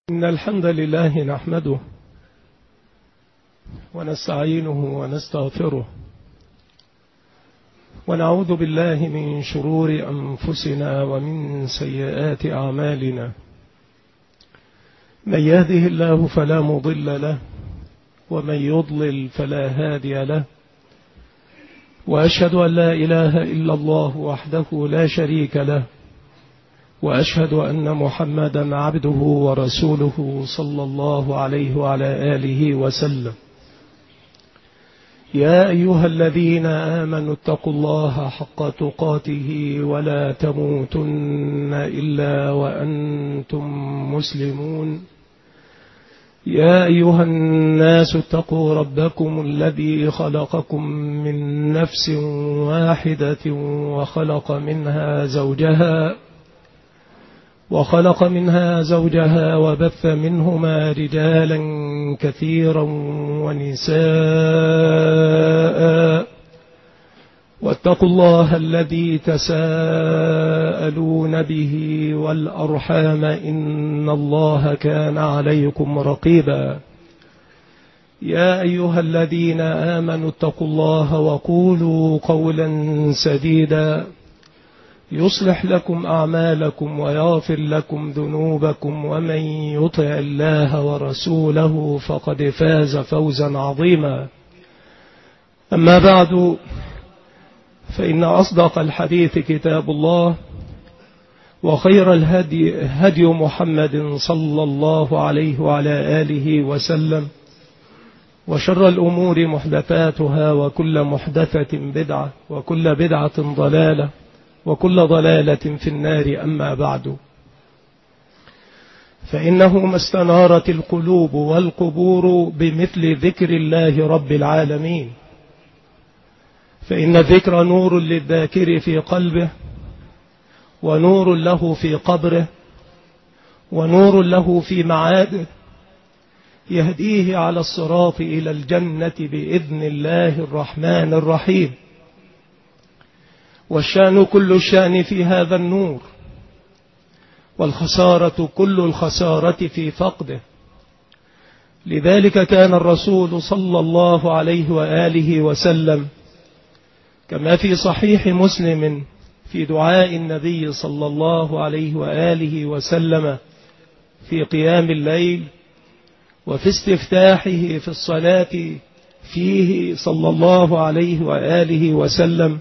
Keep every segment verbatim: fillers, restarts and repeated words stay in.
إن الحمد لله نحمده ونستعينه ونستغفره ونعوذ بالله من شرور أنفسنا ومن سيئات أعمالنا. من يهده الله فلا مضل له ومن يضلل فلا هادي له، وأشهد أن لا إله إلا الله وحده لا شريك له، وأشهد أن محمدا عبده ورسوله صلى الله عليه وعلى آله وسلم. يا أيها الذين آمنوا اتقوا الله حق تقاته ولا تموتن إلا وأنتم مسلمون. يا أيها الناس اتقوا ربكم الذي خلقكم من نفس واحدة وخلق منها زوجها وخلق منها زوجها وبث منهما رجالا كثيرا ونساء، واتقوا الله الذي تساءلون به والأرحام إن الله كان عليكم رقيبا. يا أيها الذين آمنوا اتقوا الله وقولوا قولا سديدا يصلح لكم أعمالكم ويغفر لكم ذنوبكم، ومن يطع الله ورسوله فقد فاز فوزا عظيما. أما بعد، فإن أصدق الحديث كتاب الله، وخير الهدي هدي محمد صلى الله عليه وعلى آله وسلم، وشر الأمور محدثاتها، وكل محدثة بدعة، وكل بدعة ضلالة، وكل ضلالة في النار. أما بعد، فإنه ما استنارت القلوب والقبور بمثل ذكر الله رب العالمين، فإن الذكر نور للذاكر في قلبه، ونور له في قبره، ونور له في معاده، يهديه على الصراط إلى الجنة بإذن الله الرحمن الرحيم. والشأن كل الشأن في هذا النور، والخسارة كل الخسارة في فقده. لذلك كان الرسول صلى الله عليه وآله وسلم كما في صحيح مسلم في دعاء النبي صلى الله عليه وآله وسلم في قيام الليل، وفي استفتاحه في الصلاة فيه صلى الله عليه وآله وسلم،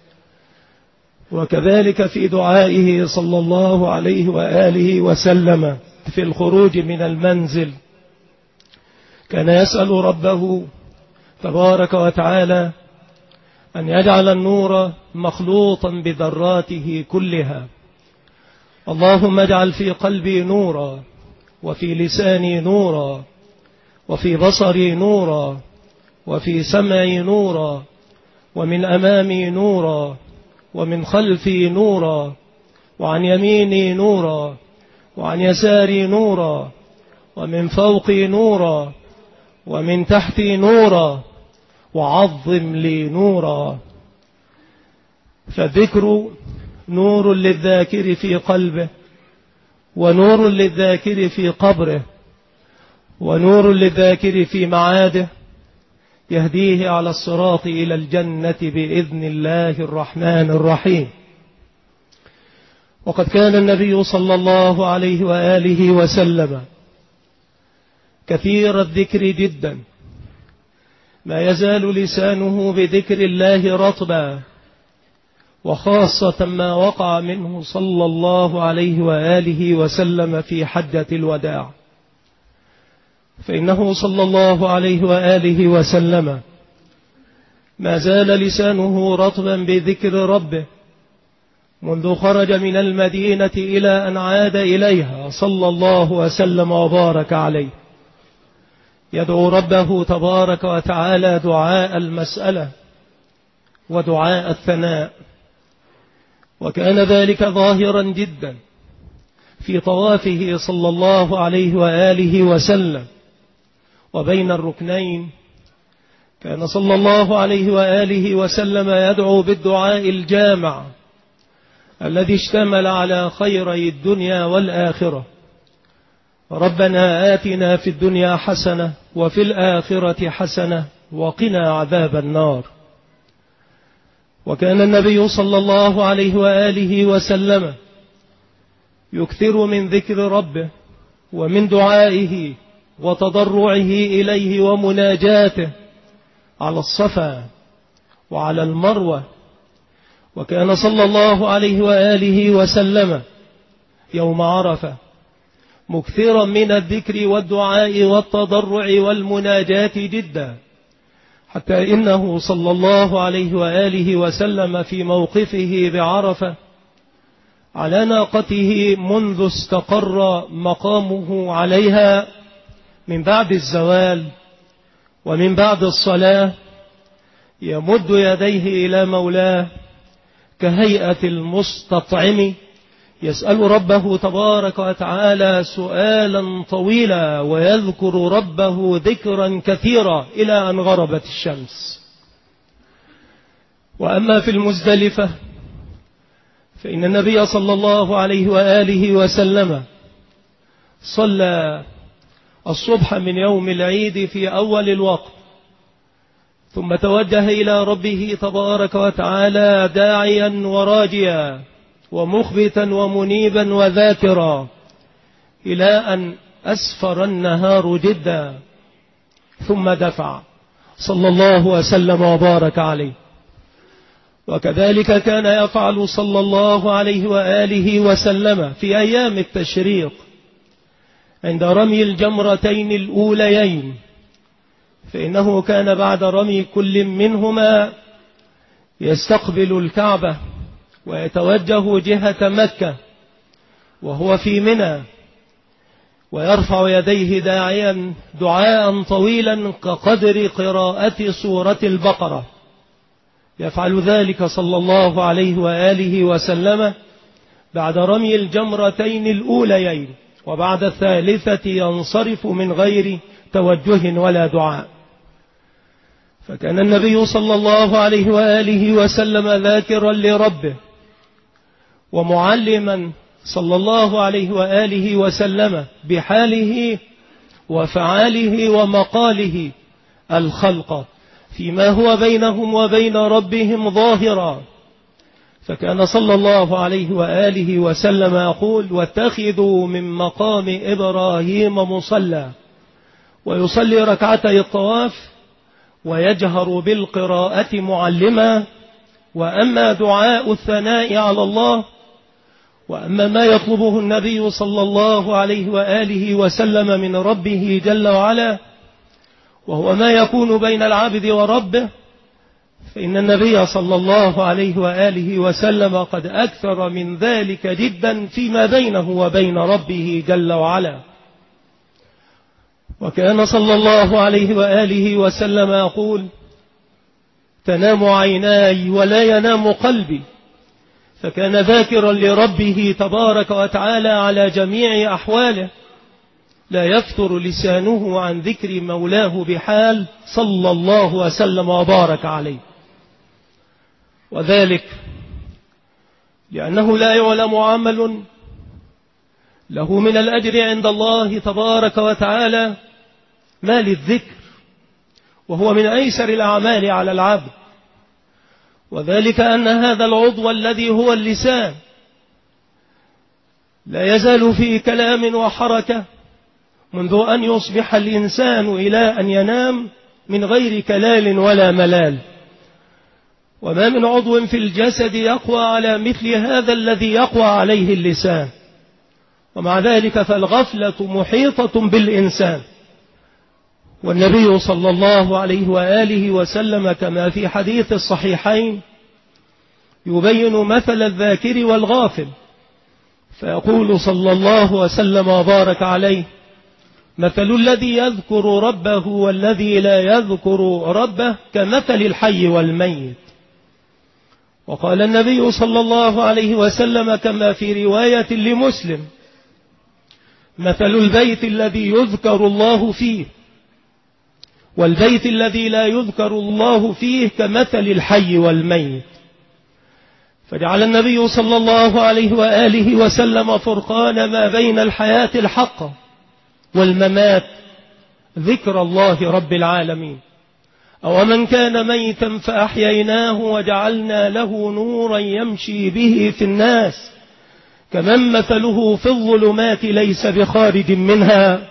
وكذلك في دعائه صلى الله عليه وآله وسلم في الخروج من المنزل، كان يسأل ربه تبارك وتعالى أن يجعل النور مخلوطا بذراته كلها. اللهم اجعل في قلبي نورا، وفي لساني نورا، وفي بصري نورا، وفي سمعي نورا، ومن أمامي نورا، ومن خلفي نورا، وعن يميني نورا، وعن يساري نورا، ومن فوقي نورا، ومن تحتي نورا، وعظم لي نورا. فالذكر نور للذاكر في قلبه، ونور للذاكر في قبره، ونور للذاكر في معاده، يهديه على الصراط إلى الجنة بإذن الله الرحمن الرحيم. وقد كان النبي صلى الله عليه وآله وسلم كثير الذكر جدا، ما يزال لسانه بذكر الله رطبا، وخاصة ما وقع منه صلى الله عليه وآله وسلم في حجة الوداع، فإنه صلى الله عليه وآله وسلم ما زال لسانه رطبا بذكر ربه منذ خرج من المدينة إلى أن عاد إليها صلى الله وسلم وبارك عليه، يدعو ربه تبارك وتعالى دعاء المسألة ودعاء الثناء. وكان ذلك ظاهرا جدا في طوافه صلى الله عليه وآله وسلم، وبين الركنين كان صلى الله عليه وآله وسلم يدعو بالدعاء الجامع الذي اشتمل على خيري الدنيا والآخرة، ربنا آتنا في الدنيا حسنة وفي الآخرة حسنة وقنا عذاب النار. وكان النبي صلى الله عليه وآله وسلم يكثر من ذكر ربه ومن دعائه وتضرعه إليه ومناجاته على الصفا وعلى المروة. وكان صلى الله عليه وآله وسلم يوم عرفة مكثرا من الذكر والدعاء والتضرع والمناجاة جدا، حتى إنه صلى الله عليه وآله وسلم في موقفه بعرفة على ناقته منذ استقر مقامه عليها من بعد الزوال ومن بعد الصلاة يمد يديه إلى مولاه كهيئة المستطعم يسأل ربه تبارك وتعالى سؤالا طويلا ويذكر ربه ذكرا كثيرا إلى أن غربت الشمس. وأما في المزدلفة فإن النبي صلى الله عليه وآله وسلم صلى الصبح من يوم العيد في أول الوقت، ثم توجه إلى ربه تبارك وتعالى داعيا وراجيا ومخبتا ومنيبا وذاكرا إلى أن أسفر النهار جدا، ثم دفع صلى الله وسلم وبارك عليه. وكذلك كان يفعل صلى الله عليه وآله وسلم في أيام التشريق عند رمي الجمرتين الأوليين، فإنه كان بعد رمي كل منهما يستقبل الكعبة ويتوجه جهة مكة وهو في منى، ويرفع يديه داعيا دعاء طويلا كقدر قراءة سورة البقرة. يفعل ذلك صلى الله عليه وآله وسلم بعد رمي الجمرتين الأوليين، وبعد الثالثة ينصرف من غير توجه ولا دعاء. فكان النبي صلى الله عليه وآله وسلم ذاكرا لربه ومعلما صلى الله عليه وآله وسلم بحاله وفعاله ومقاله الخلق فيما هو بينهم وبين ربهم ظاهرا. فكان صلى الله عليه وآله وسلم يقول: واتخذوا من مقام إبراهيم مصلى، ويصلي ركعتي الطواف ويجهر بالقراءة معلما. وأما دعاء الثناء على الله، وأما ما يطلبه النبي صلى الله عليه وآله وسلم من ربه جل وعلا، وهو ما يكون بين العبد وربه، فإن النبي صلى الله عليه وآله وسلم قد أكثر من ذلك جدا فيما بينه وبين ربه جل وعلا. وكان صلى الله عليه وآله وسلم يقول: تنام عيناي ولا ينام قلبي. فكان ذاكرا لربه تبارك وتعالى على جميع أحواله، لا يفتر لسانه عن ذكر مولاه بحال صلى الله وسلم وبارك عليه. وذلك لأنه لا يعلم عمل له من الأجر عند الله تبارك وتعالى ما للذكر، وهو من أيسر الأعمال على العبد. وذلك أن هذا العضو الذي هو اللسان لا يزال في كلام وحركة منذ أن يصبح الإنسان إلى أن ينام من غير كلال ولا ملال. وما من عضو في الجسد يقوى على مثل هذا الذي يقوى عليه اللسان، ومع ذلك فالغفلة محيطة بالإنسان. والنبي صلى الله عليه وآله وسلم كما في حديث الصحيحين يبين مثل الذاكر والغافل، فيقول صلى الله وسلم وبارك عليه: مثل الذي يذكر ربه والذي لا يذكر ربه كمثل الحي والميت. وقال النبي صلى الله عليه وسلم كما في رواية لمسلم: مثل البيت الذي يذكر الله فيه والبيت الذي لا يذكر الله فيه كمثل الحي والميت. فجعل النبي صلى الله عليه وآله وسلم فرقان ما بين الحياة الحقة والممات ذكر الله رب العالمين. أو من كان ميتا فأحييناه وجعلنا له نورا يمشي به في الناس كمن مثله في الظلمات ليس بخارج منها.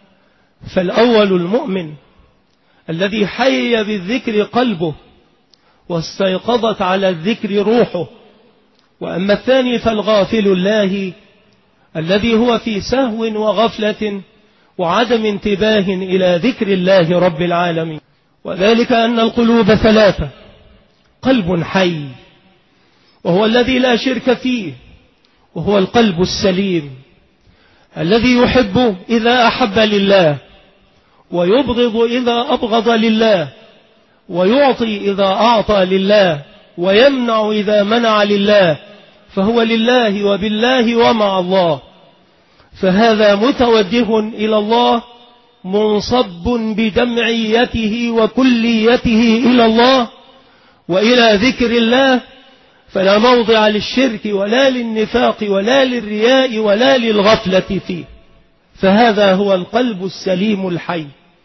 فالأول المؤمن الذي حي بالذكر قلبه واستيقظت على الذكر روحه. وأما الثاني فالغافل الله الذي هو في سهو وغفلة وعدم انتباه إلى ذكر الله رب العالمين. وذلك أن القلوب ثلاثة: قلب حي وهو الذي لا شرك فيه، وهو القلب السليم الذي يحب إذا أحب لله، ويبغض إذا أبغض لله، ويعطي إذا أعطى لله، ويمنع إذا منع لله، فهو لله وبالله ومع الله. فهذا متوجه إلى الله منصب بجمعيته وكليته إلى الله وإلى ذكر الله، فلا موضع للشرك ولا للنفاق ولا للرياء ولا للغفلة فيه. فهذا هو القلب السليم الحي.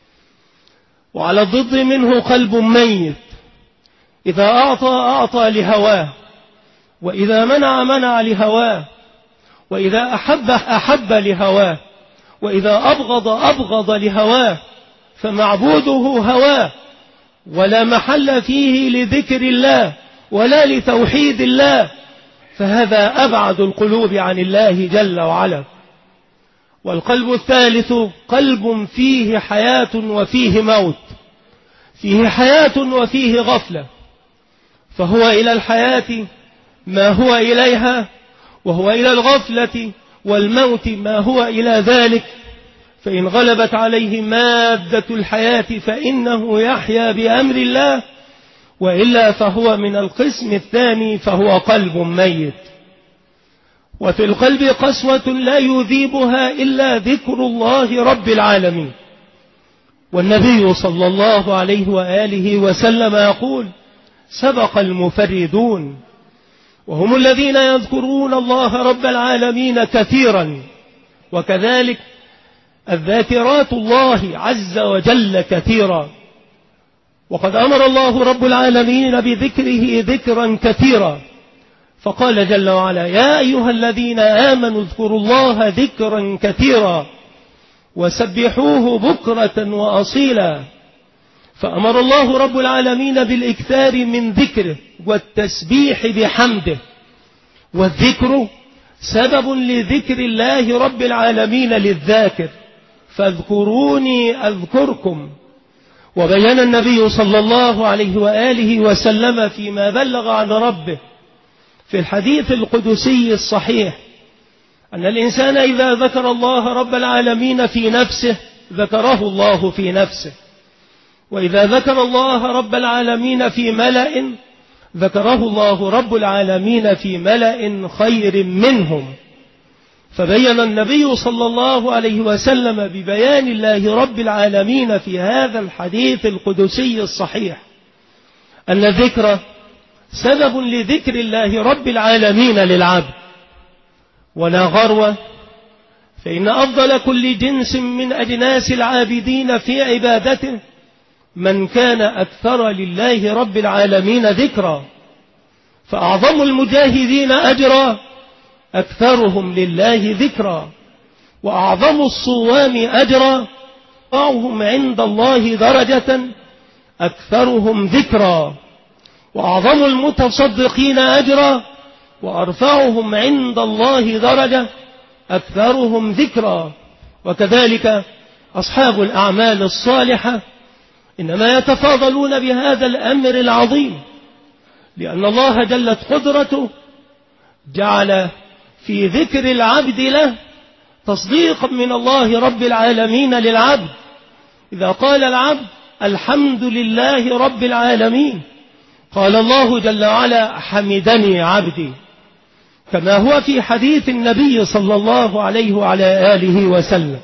وعلى الضد منه قلب ميت، إذا أعطى أعطى لهواه، وإذا منع منع لهواه، وإذا أحب أحب لهواه، وإذا أبغض أبغض لهواه، فمعبوده هواه، ولا محل فيه لذكر الله ولا لتوحيد الله. فهذا أبعد القلوب عن الله جل وعلا. والقلب الثالث قلب فيه حياة وفيه موت، فيه حياة وفيه غفلة، فهو إلى الحياة ما هو إليها، وهو إلى الغفلة والموت ما هو إلى ذلك. فإن غلبت عليه مادة الحياة فإنه يحيا بأمر الله، وإلا فهو من القسم الثاني، فهو قلب ميت. وفي القلب قسوة لا يذيبها إلا ذكر الله رب العالمين. والنبي صلى الله عليه وآله وسلم يقول: سبق المفردون، وهم الذين يذكرون الله رب العالمين كثيرا، وكذلك الذاكرات الله عز وجل كثيرا. وقد أمر الله رب العالمين بذكره ذكرا كثيرا، فقال جل وعلا: يا أيها الذين آمنوا اذكروا الله ذكرا كثيرا وسبحوه بكرة وأصيلا. فأمر الله رب العالمين بالإكثار من ذكره والتسبيح بحمده. والذكر سبب لذكر الله رب العالمين للذاكر، فاذكروني أذكركم. وبين النبي صلى الله عليه وآله وسلم فيما بلغ عن ربه في الحديث القدسي الصحيح أن الإنسان إذا ذكر الله رب العالمين في نفسه ذكره الله في نفسه، وإذا ذكر الله رب العالمين في ملأ ذكره الله رب العالمين في ملأ خير منهم. فبين النبي صلى الله عليه وسلم ببيان الله رب العالمين في هذا الحديث القدسي الصحيح أن الذكر سبب لذكر الله رب العالمين للعبد. ولا غرو، فإن أفضل كل جنس من أجناس العابدين في عبادته من كان أكثر لله رب العالمين ذكرا. فأعظم المجاهدين أجرا أكثرهم لله ذكرا، وأعظم الصوام أجرا أرفعهم عند الله درجة أكثرهم ذكرا، وأعظم المتصدقين أجرا وأرفعهم عند الله درجة أكثرهم ذكرا. وكذلك أصحاب الأعمال الصالحة إنما يتفاضلون بهذا الأمر العظيم، لأن الله جلت قدرته جعل في ذكر العبد له تصديقا من الله رب العالمين للعبد. إذا قال العبد الحمد لله رب العالمين قال الله جل وعلا: حمدني عبدي، كما هو في حديث النبي صلى الله عليه وعلى آله وسلم.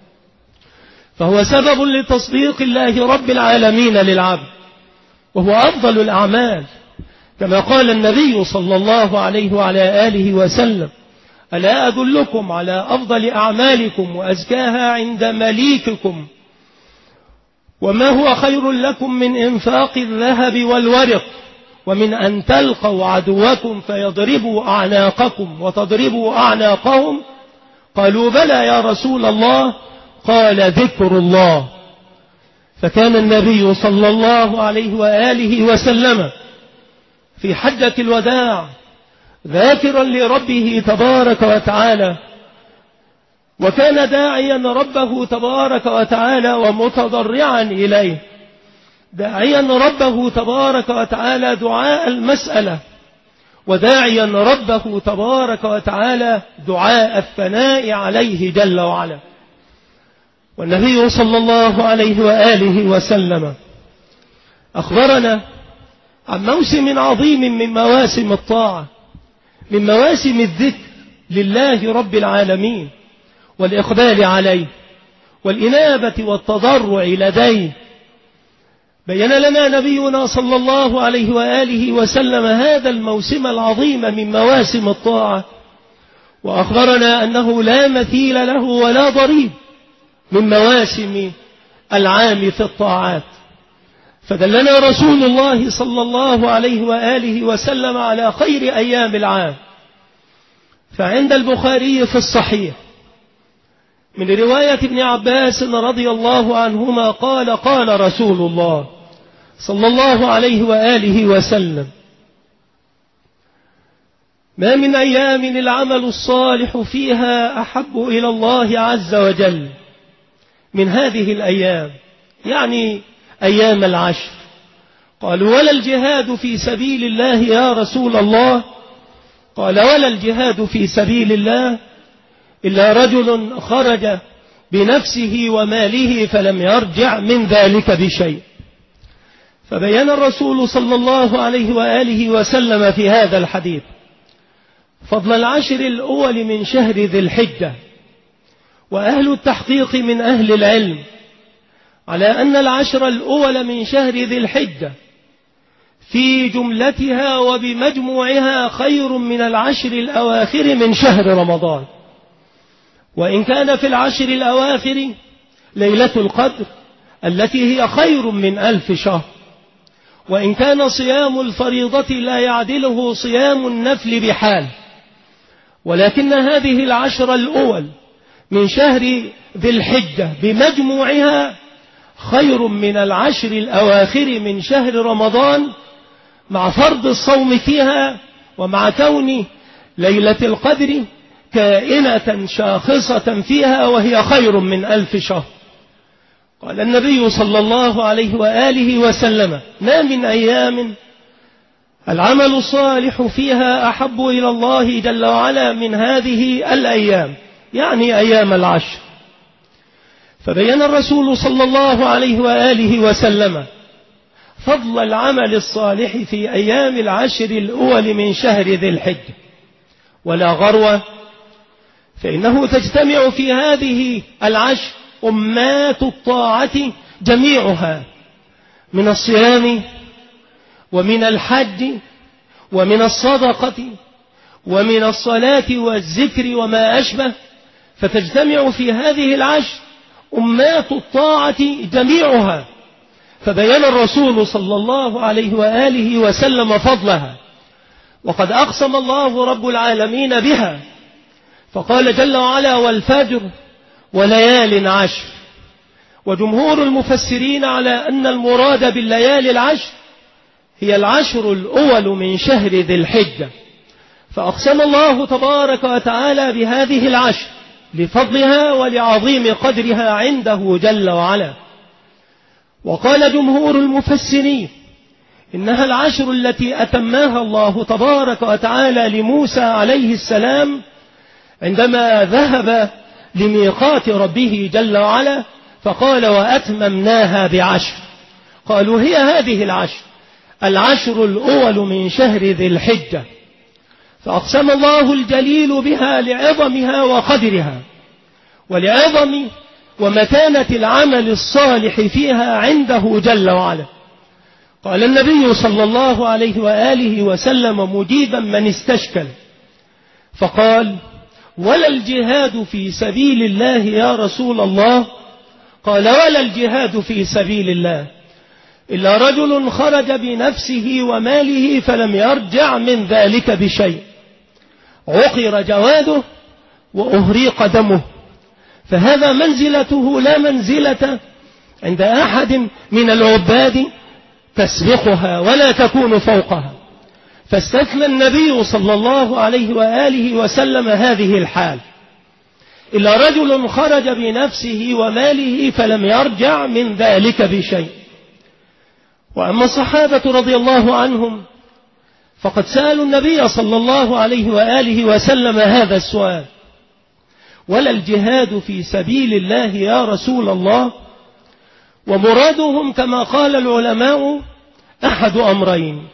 فهو سبب لتصديق الله رب العالمين للعبد، وهو أفضل الأعمال، كما قال النبي صلى الله عليه وعلى آله وسلم: ألا أدلكم على أفضل أعمالكم وأزكاها عند مليككم وما هو خير لكم من إنفاق الذهب والورق ومن أن تلقوا عدوكم فيضربوا أعناقكم وتضربوا أعناقهم؟ قالوا بلى يا رسول الله. قال ذكر الله. فكان النبي صلى الله عليه وآله وسلم في حجة الوداع ذاكرا لربه تبارك وتعالى، وكان داعيا ربه تبارك وتعالى ومتضرعا إليه، داعيا ربه تبارك وتعالى دعاء المسألة، وداعيا ربه تبارك وتعالى دعاء الثناء عليه جل وعلا. والنبي صلى الله عليه وآله وسلم أخبرنا عن موسم عظيم من مواسم الطاعة، من مواسم الذكر لله رب العالمين والإقبال عليه والإنابة والتضرع لديه. بين لنا نبينا صلى الله عليه وآله وسلم هذا الموسم العظيم من مواسم الطاعة، وأخبرنا أنه لا مثيل له ولا ضريب من مواسم العام في الطاعات. فدلنا رسول الله صلى الله عليه وآله وسلم على خير أيام العام. فعند البخاري في الصحيح من رواية ابن عباس رضي الله عنهما قال قال رسول الله صلى الله عليه وآله وسلم: ما من أيام العمل الصالح فيها أحب إلى الله عز وجل من هذه الأيام، يعني أيام العشر. قالوا ولا الجهاد في سبيل الله يا رسول الله؟ قال ولا الجهاد في سبيل الله إلا رجل خرج بنفسه وماله فلم يرجع من ذلك بشيء. فبين الرسول صلى الله عليه وآله وسلم في هذا الحديث فضل العشر الأول من شهر ذي الحجة. وأهل التحقيق من أهل العلم على أن العشر الأول من شهر ذي الحجة في جملتها وبمجموعها خير من العشر الأواخر من شهر رمضان. وإن كان في العشر الأواخر ليلة القدر التي هي خير من ألف شهر، وإن كان صيام الفريضة لا يعدله صيام النفل بحال، ولكن هذه العشر الأول من شهر ذي الحجة بمجموعها خير من العشر الأواخر من شهر رمضان، مع فرض الصوم فيها ومع كون ليلة القدر كائنة شاخصة فيها وهي خير من ألف شهر. قال النبي صلى الله عليه وآله وسلم: ما من أيام العمل الصالح فيها أحب إلى الله جل وعلا من هذه الأيام، يعني أيام العشر. فبين الرسول صلى الله عليه وآله وسلم فضل العمل الصالح في أيام العشر الأول من شهر ذي الحجة. ولا غروة، فإنه تجتمع في هذه العشر أمات الطاعة جميعها، من الصيام ومن الحج ومن الصدقة ومن الصلاة والذكر وما أشبه، فتجتمع في هذه العشر أمات الطاعة جميعها. فبين الرسول صلى الله عليه وآله وسلم فضلها، وقد أقسم الله رب العالمين بها، فقال جل وعلا: والفجر وليال عشر. وجمهور المفسرين على أن المراد بالليالي العشر هي العشر الأول من شهر ذي الحجة، فأقسم الله تبارك وتعالى بهذه العشر لفضلها ولعظيم قدرها عنده جل وعلا. وقال جمهور المفسرين إنها العشر التي أتماها الله تبارك وتعالى لموسى عليه السلام عندما ذهب لميقات ربه جل وعلا، فقال: وأتممناها بعشر. قالوا هي هذه العشر، العشر الأول من شهر ذي الحجة، فأقسم الله الجليل بها لعظمها وقدرها ولعظم ومكانة العمل الصالح فيها عنده جل وعلا. قال النبي صلى الله عليه وآله وسلم مجيبا من استشكل فقال: ولا الجهاد في سبيل الله يا رسول الله؟ قال ولا الجهاد في سبيل الله إلا رجل خرج بنفسه وماله فلم يرجع من ذلك بشيء، عقر جواده وأهريق دمه. فهذا منزلته لا منزلة عند أحد من العباد تسبقها ولا تكون فوقها. فاستثنى النبي صلى الله عليه وآله وسلم هذه الحال، إلا رجل خرج بنفسه وماله فلم يرجع من ذلك بشيء. وأما الصحابة رضي الله عنهم فقد سألوا النبي صلى الله عليه وآله وسلم هذا السؤال: ولا الجهاد في سبيل الله يا رسول الله؟ ومرادهم كما قال العلماء أحد أمرين.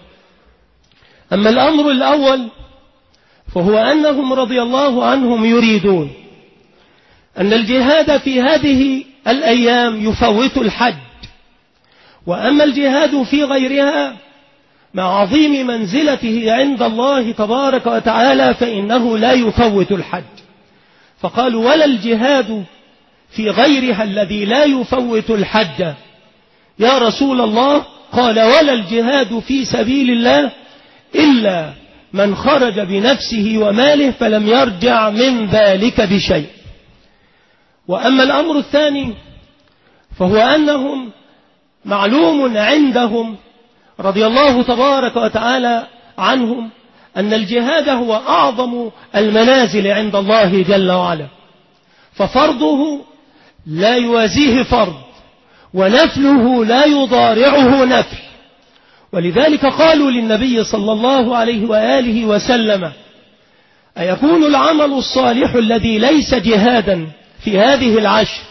أما الأمر الأول فهو أنهم رضي الله عنهم يريدون أن الجهاد في هذه الأيام يفوت الحج، وأما الجهاد في غيرها مع عظيم منزلته عند الله تبارك وتعالى فإنه لا يفوت الحج. فقالوا ولا الجهاد في غيرها الذي لا يفوت الحج يا رسول الله؟ قال ولا الجهاد في سبيل الله إلا من خرج بنفسه وماله فلم يرجع من ذلك بشيء. وأما الأمر الثاني فهو أنهم معلوم عندهم رضي الله تبارك وتعالى عنهم أن الجهاد هو أعظم المنازل عند الله جل وعلا، ففرضه لا يوازيه فرض ونفله لا يضارعه نفل. ولذلك قالوا للنبي صلى الله عليه وآله وسلم: أيكون العمل الصالح الذي ليس جهادا في هذه العشر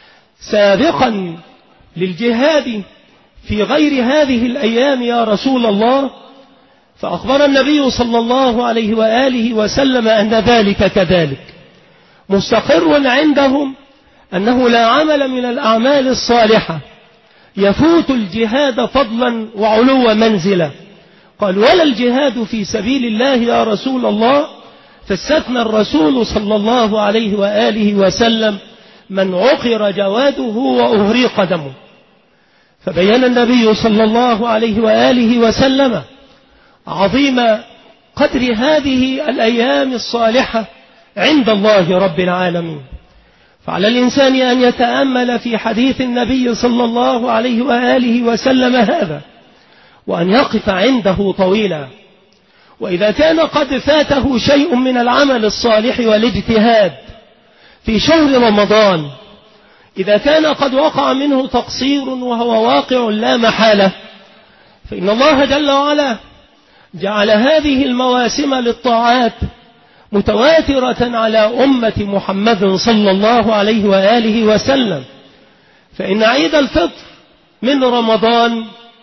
سابقا للجهاد في غير هذه الأيام يا رسول الله؟ فأخبر النبي صلى الله عليه وآله وسلم أن ذلك كذلك، مستقر عندهم أنه لا عمل من الأعمال الصالحة يفوت الجهاد فضلا وعلو منزلة. قال ولا الجهاد في سبيل الله يا رسول الله، فاستثنى الرسول صلى الله عليه وآله وسلم من عقر جواده وأهريق دمه. فبين النبي صلى الله عليه وآله وسلم عظيم قدر هذه الأيام الصالحة عند الله رب العالمين. فعلى الإنسان أن يتأمل في حديث النبي صلى الله عليه وآله وسلم هذا وأن يقف عنده طويلا. وإذا كان قد فاته شيء من العمل الصالح والاجتهاد في شهر رمضان، إذا كان قد وقع منه تقصير وهو واقع لا محالة، فإن الله جل وعلا جعل هذه المواسم للطاعات متواترة على أمة محمد صلى الله عليه وآله وسلم. فإن عيد الفطر من رمضان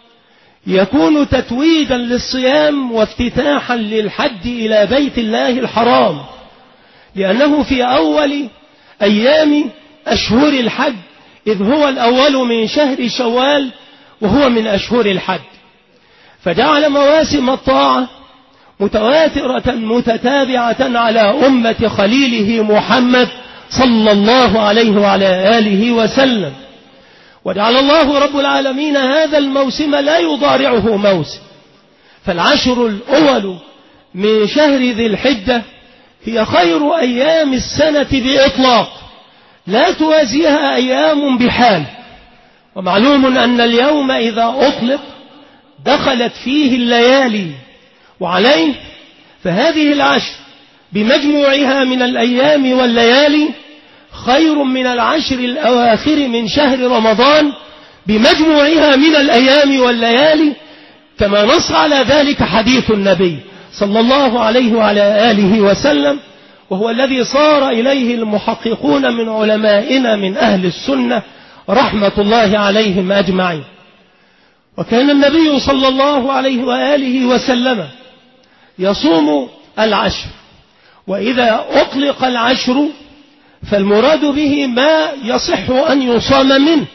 يكون تتويجا للصيام وافتتاحا للحج إلى بيت الله الحرام، لأنه في أول أيام أشهر الحج، إذ هو الأول من شهر شوال وهو من أشهر الحج. فجعل مواسم الطاعة متواترة متتابعة على أمة خليله محمد صلى الله عليه وعلى آله وسلم. وجعل الله رب العالمين هذا الموسم لا يضارعه موسم. فالعشر الأول من شهر ذي الحجة هي خير أيام السنة بإطلاق، لا توازيها أيام بحال. ومعلوم أن اليوم إذا أطلق دخلت فيه الليالي، وعليه فهذه العشر بمجموعها من الأيام والليالي خير من العشر الأواخر من شهر رمضان بمجموعها من الأيام والليالي، كما نص على ذلك حديث النبي صلى الله عليه وعلى آله وسلم، وهو الذي صار إليه المحققون من علمائنا من أهل السنة رحمة الله عليهم أجمعين. وكان النبي صلى الله عليه وآله وسلم يصوم العشر، وإذا أطلق العشر فالمراد به ما يصح أن يصام منه،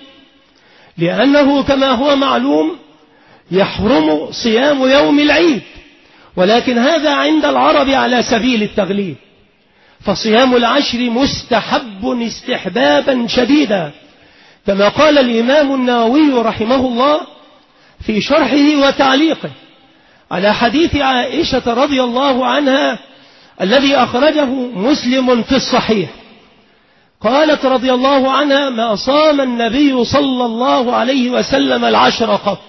لأنه كما هو معلوم يحرم صيام يوم العيد، ولكن هذا عند العرب على سبيل التغليب. فصيام العشر مستحب استحبابا شديدا، كما قال الإمام النووي رحمه الله في شرحه وتعليقه على حديث عائشة رضي الله عنها الذي أخرجه مسلم في الصحيح. قالت رضي الله عنها: ما صام النبي صلى الله عليه وسلم العشر قط.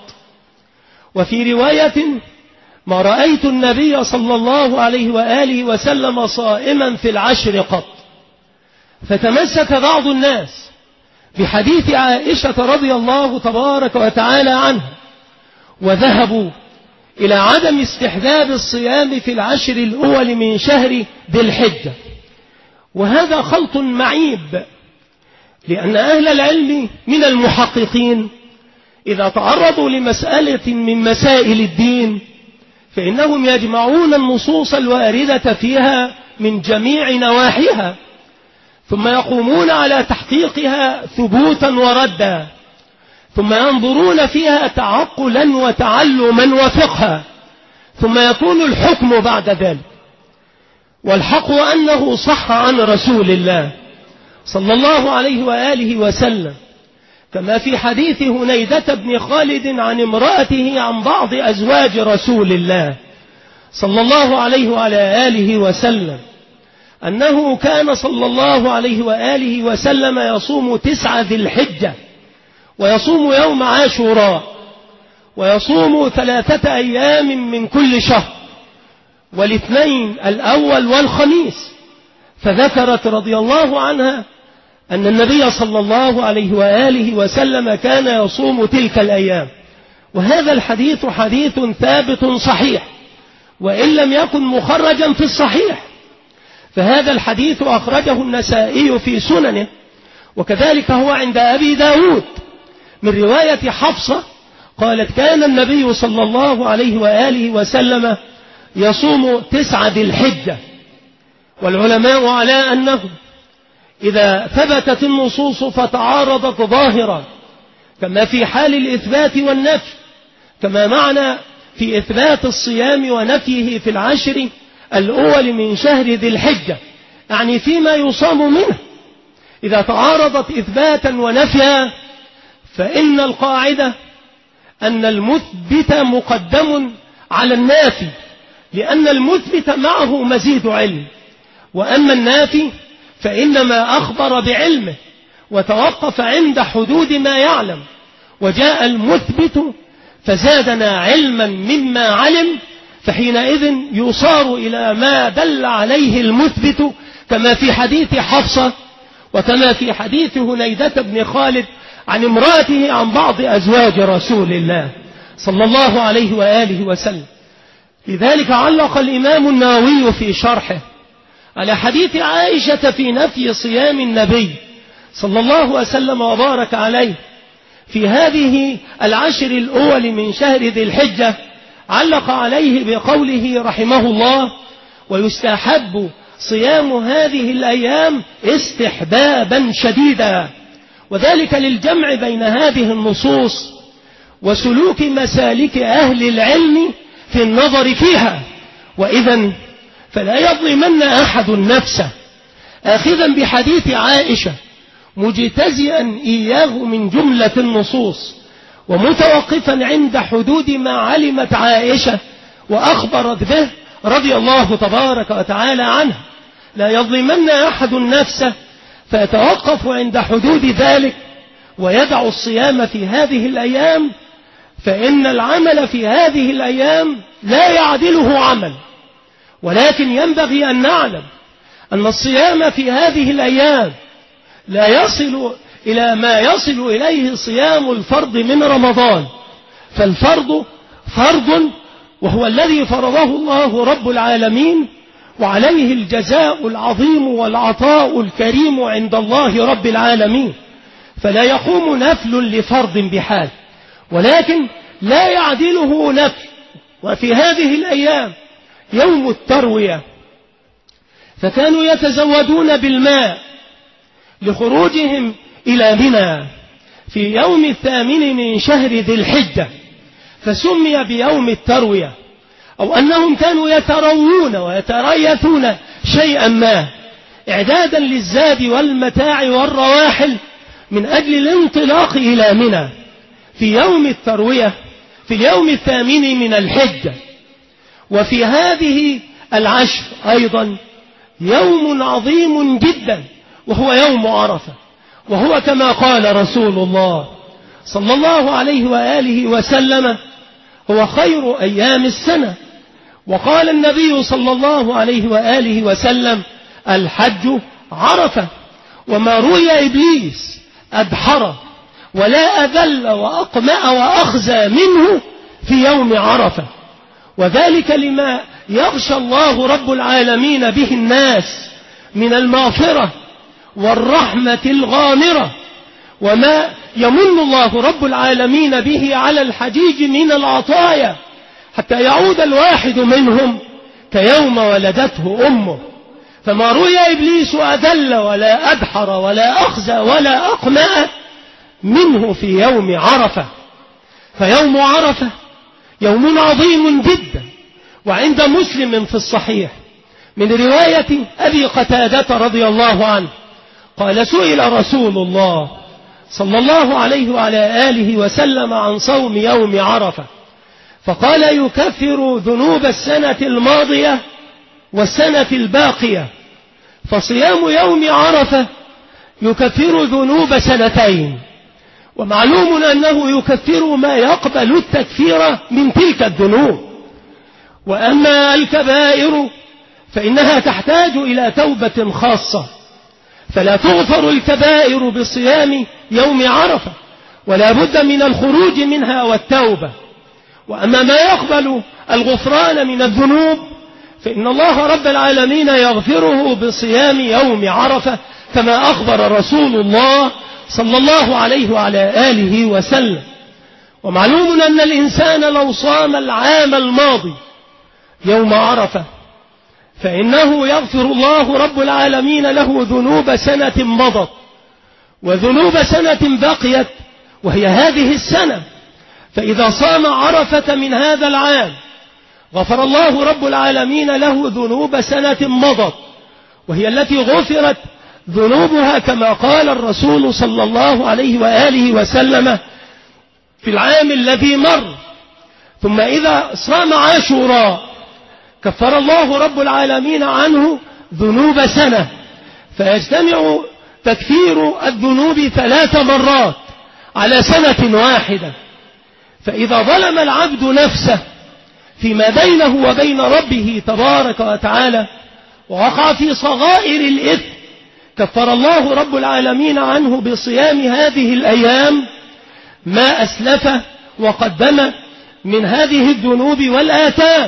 وفي رواية: ما رأيت النبي صلى الله عليه وآله وسلم صائما في العشر قط. فتمسك بعض الناس بحديث عائشة رضي الله تبارك وتعالى عنها، وذهبوا إلى عدم استحباب الصيام في العشر الأول من شهر ذي الحجة، وهذا خلط معيب، لأن أهل العلم من المحققين إذا تعرضوا لمسألة من مسائل الدين فإنهم يجمعون النصوص الواردة فيها من جميع نواحيها، ثم يقومون على تحقيقها ثبوتا وردا، ثم ينظرون فيها تعقلا وتعلما وفقها، ثم يكون الحكم بعد ذلك. والحق أنه صح عن رسول الله صلى الله عليه وآله وسلم، كما في حديث هنيدة بن خالد عن امرأته عن بعض أزواج رسول الله صلى الله عليه وعلى آله وسلم، أنه كان صلى الله عليه وآله وسلم يصوم تسعة ذي الحجة، ويصوم يوم عاشوراء، ويصوم ثلاثة أيام من كل شهر، والاثنين الأول والخميس. فذكرت رضي الله عنها أن النبي صلى الله عليه وآله وسلم كان يصوم تلك الأيام. وهذا الحديث حديث ثابت صحيح، وإن لم يكن مخرجا في الصحيح، فهذا الحديث أخرجه النسائي في سننه، وكذلك هو عند أبي داود من رواية حفصة قالت: كان النبي صلى الله عليه وآله وسلم يصوم تسعة ذي الحجة. والعلماء على أنه إذا ثبتت النصوص فتعارضت ظاهرا، كما في حال الإثبات والنفي، كما معنى في إثبات الصيام ونفيه في العشر الأول من شهر ذي الحجة، يعني فيما يصام منه، إذا تعارضت إثباتا ونفيا فإن القاعدة أن المثبت مقدم على النافي، لأن المثبت معه مزيد علم، وأما النافي فإنما أخبر بعلمه وتوقف عند حدود ما يعلم، وجاء المثبت فزادنا علما مما علم، فحينئذ يصار إلى ما دل عليه المثبت، كما في حديث حفصة وكما في حديث هنيدة بن خالد عن امرأته عن بعض أزواج رسول الله صلى الله عليه وآله وسلم. لذلك علق الإمام النووي في شرحه على حديث عائشة في نفي صيام النبي صلى الله وسلم وبارك عليه في هذه العشر الأول من شهر ذي الحجة، علق عليه بقوله رحمه الله: ويستحب صيام هذه الأيام استحبابا شديدا، وذلك للجمع بين هذه النصوص وسلوك مسالك أهل العلم في النظر فيها. وإذن فلا يظلمن أحد نفسه آخذا بحديث عائشة مجتزئا إياه من جملة النصوص، ومتوقفا عند حدود ما علمت عائشة وأخبرت به رضي الله تبارك وتعالى عنه. لا يظلمن أحد نفسه فيتوقف عند حدود ذلك ويدع الصيام في هذه الأيام، فإن العمل في هذه الأيام لا يعدله عمل. ولكن ينبغي أن نعلم أن الصيام في هذه الأيام لا يصل إلى ما يصل إليه صيام الفرض من رمضان، فالفرض فرض وهو الذي فرضه الله رب العالمين، وعليه الجزاء العظيم والعطاء الكريم عند الله رب العالمين، فلا يقوم نفل لفرض بحال، ولكن لا يعدله نفل. وفي هذه الأيام يوم التروية، فكانوا يتزودون بالماء لخروجهم إلى منى في يوم الثامن من شهر ذي الحجة، فسمي بيوم التروية، أو أنهم كانوا يتروون ويتريثون شيئا ما، إعدادا للزاد والمتاع والرواحل من أجل الانطلاق إلى منى في يوم التروية في اليوم الثامن من الحجة. وفي هذه العشر أيضا يوم عظيم جدا وهو يوم عرفة، وهو كما قال رسول الله صلى الله عليه وآله وسلم هو خير أيام السنة. وقال النبي صلى الله عليه وآله وسلم الحج عرفة. وما روي إبليس أبحر ولا أذل وأقمأ وأخزى منه في يوم عرفة، وذلك لما يغشى الله رب العالمين به الناس من المغفرة والرحمة الغامرة، وما يمن الله رب العالمين به على الحجيج من العطايا حتى يعود الواحد منهم كيوم ولدته أمه. فما روي إبليس أذل ولا أبحر ولا أخزى ولا أقمأ منه في يوم عرفة. فيوم عرفة يوم عظيم جدا. وعند مسلم في الصحيح من رواية أبي قتادة رضي الله عنه قال سئل رسول الله صلى الله عليه وعلى آله وسلم عن صوم يوم عرفة فقال يكفر ذنوب السنة الماضية والسنة الباقية. فصيام يوم عرفة يكفر ذنوب سنتين، ومعلوم أنه يكفر ما يقبل التكفير من تلك الذنوب. وأما الكبائر فإنها تحتاج إلى توبة خاصة، فلا تغفر الكبائر بصيام يوم عرفة، ولا بد من الخروج منها والتوبة. وأما ما يقبل الغفران من الذنوب فإن الله رب العالمين يغفره بصيام يوم عرفة كما أخبر رسول الله صلى الله عليه وعلى آله وسلم. ومعلوم أن الإنسان لو صام العام الماضي يوم عرفة فإنه يغفر الله رب العالمين له ذنوب سنة مضت وذنوب سنة بقيت وهي هذه السنة. فإذا صام عرفة من هذا العام غفر الله رب العالمين له ذنوب سنة مضت وهي التي غفرت ذنوبها كما قال الرسول صلى الله عليه وآله وسلم في العام الذي مر. ثم إذا صام عاشوراء كفر الله رب العالمين عنه ذنوب سنة، فيجتمع تكفير الذنوب ثلاث مرات على سنة واحدة. فإذا ظلم العبد نفسه فيما بينه وبين ربه تبارك وتعالى ووقع في صغائر الإثم كفر الله رب العالمين عنه بصيام هذه الأيام ما أسلف وقدم من هذه الذنوب والآثام.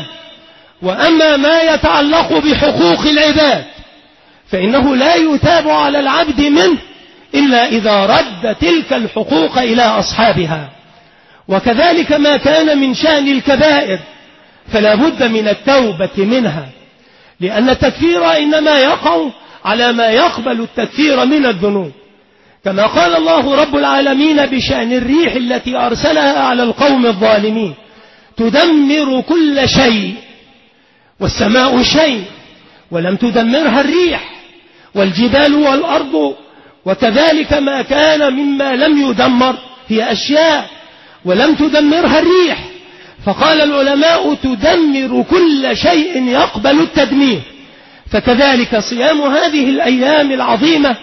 وأما ما يتعلق بحقوق العباد فإنه لا يتاب على العبد منه إلا إذا رد تلك الحقوق إلى أصحابها. وكذلك ما كان من شأن الكبائر فلا بد من التوبة منها، لأن التكفير إنما يقع على ما يقبل التكفير من الذنوب، كما قال الله رب العالمين بشأن الريح التي أرسلها على القوم الظالمين تدمر كل شيء والسماء شيء ولم تدمرها الريح والجبال والأرض، وكذلك ما كان مما لم يدمر هي أشياء ولم تدمرها الريح. فقال العلماء تدمر كل شيء يقبل التدمير. فكذلك صيام هذه الأيام العظيمة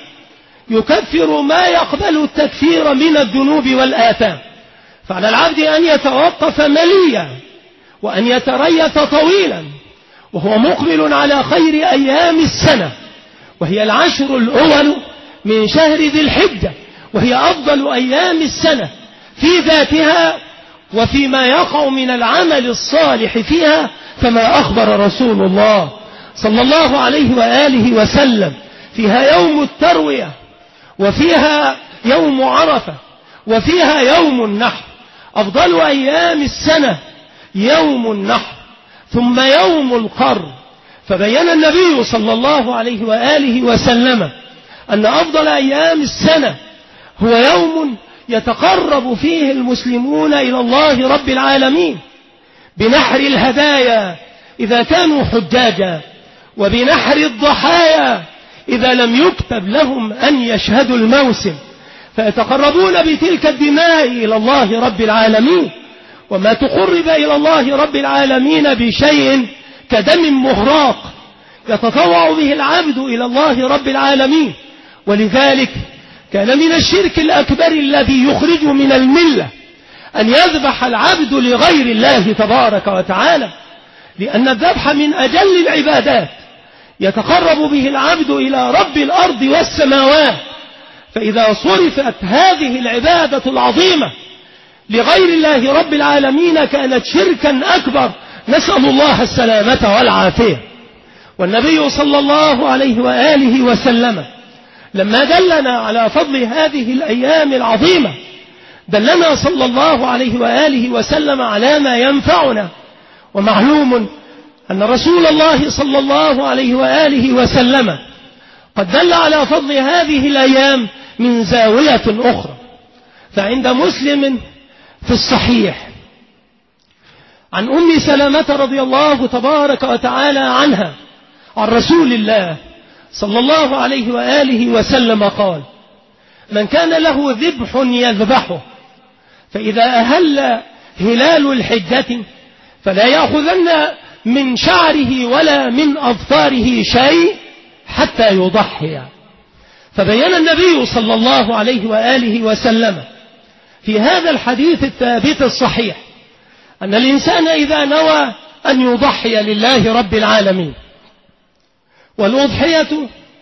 يكفر ما يقبل التكفير من الذنوب والآثام. فعلى العبد أن يتوقف مليا وأن يتريث طويلا وهو مقبل على خير أيام السنة، وهي العشر الأول من شهر ذي الحجة، وهي أفضل أيام السنة في ذاتها وفيما يقع من العمل الصالح فيها، كما أخبر رسول الله صلى الله عليه وآله وسلم فيها يوم التروية وفيها يوم عرفة وفيها يوم النحر. أفضل أيام السنة يوم النحر ثم يوم القر. فبين النبي صلى الله عليه وآله وسلم أن أفضل أيام السنة هو يوم يتقرب فيه المسلمون إلى الله رب العالمين بنحر الهدايا إذا كانوا حجاجا، وبنحر الضحايا إذا لم يكتب لهم أن يشهدوا الموسم، فيتقربون بتلك الدماء إلى الله رب العالمين. وما تقرب إلى الله رب العالمين بشيء كدم مهراق يتطوع به العبد إلى الله رب العالمين. ولذلك كان من الشرك الأكبر الذي يخرج من الملة أن يذبح العبد لغير الله تبارك وتعالى، لأن الذبح من أجل العبادات يتقرب به العبد إلى رب الأرض والسماوات. فإذا صرفت هذه العبادة العظيمة لغير الله رب العالمين كانت شركا أكبر، نسأل الله السلامة والعافية. والنبي صلى الله عليه وآله وسلم لما دلنا على فضل هذه الأيام العظيمة دلنا صلى الله عليه وآله وسلم على ما ينفعنا. ومعلوم أن رسول الله صلى الله عليه وآله وسلم قد دل على فضل هذه الأيام من زاوية أخرى. فعند مسلم في الصحيح عن أم سلمة رضي الله تبارك وتعالى عنها عن رسول الله صلى الله عليه وآله وسلم قال: من كان له ذبح يذبحه فإذا أهل هلال الحجة فلا يأخذن من شعره ولا من أظفاره شيء حتى يضحي. فبين النبي صلى الله عليه وآله وسلم في هذا الحديث الثابت الصحيح أن الإنسان إذا نوى أن يضحي لله رب العالمين، والأضحية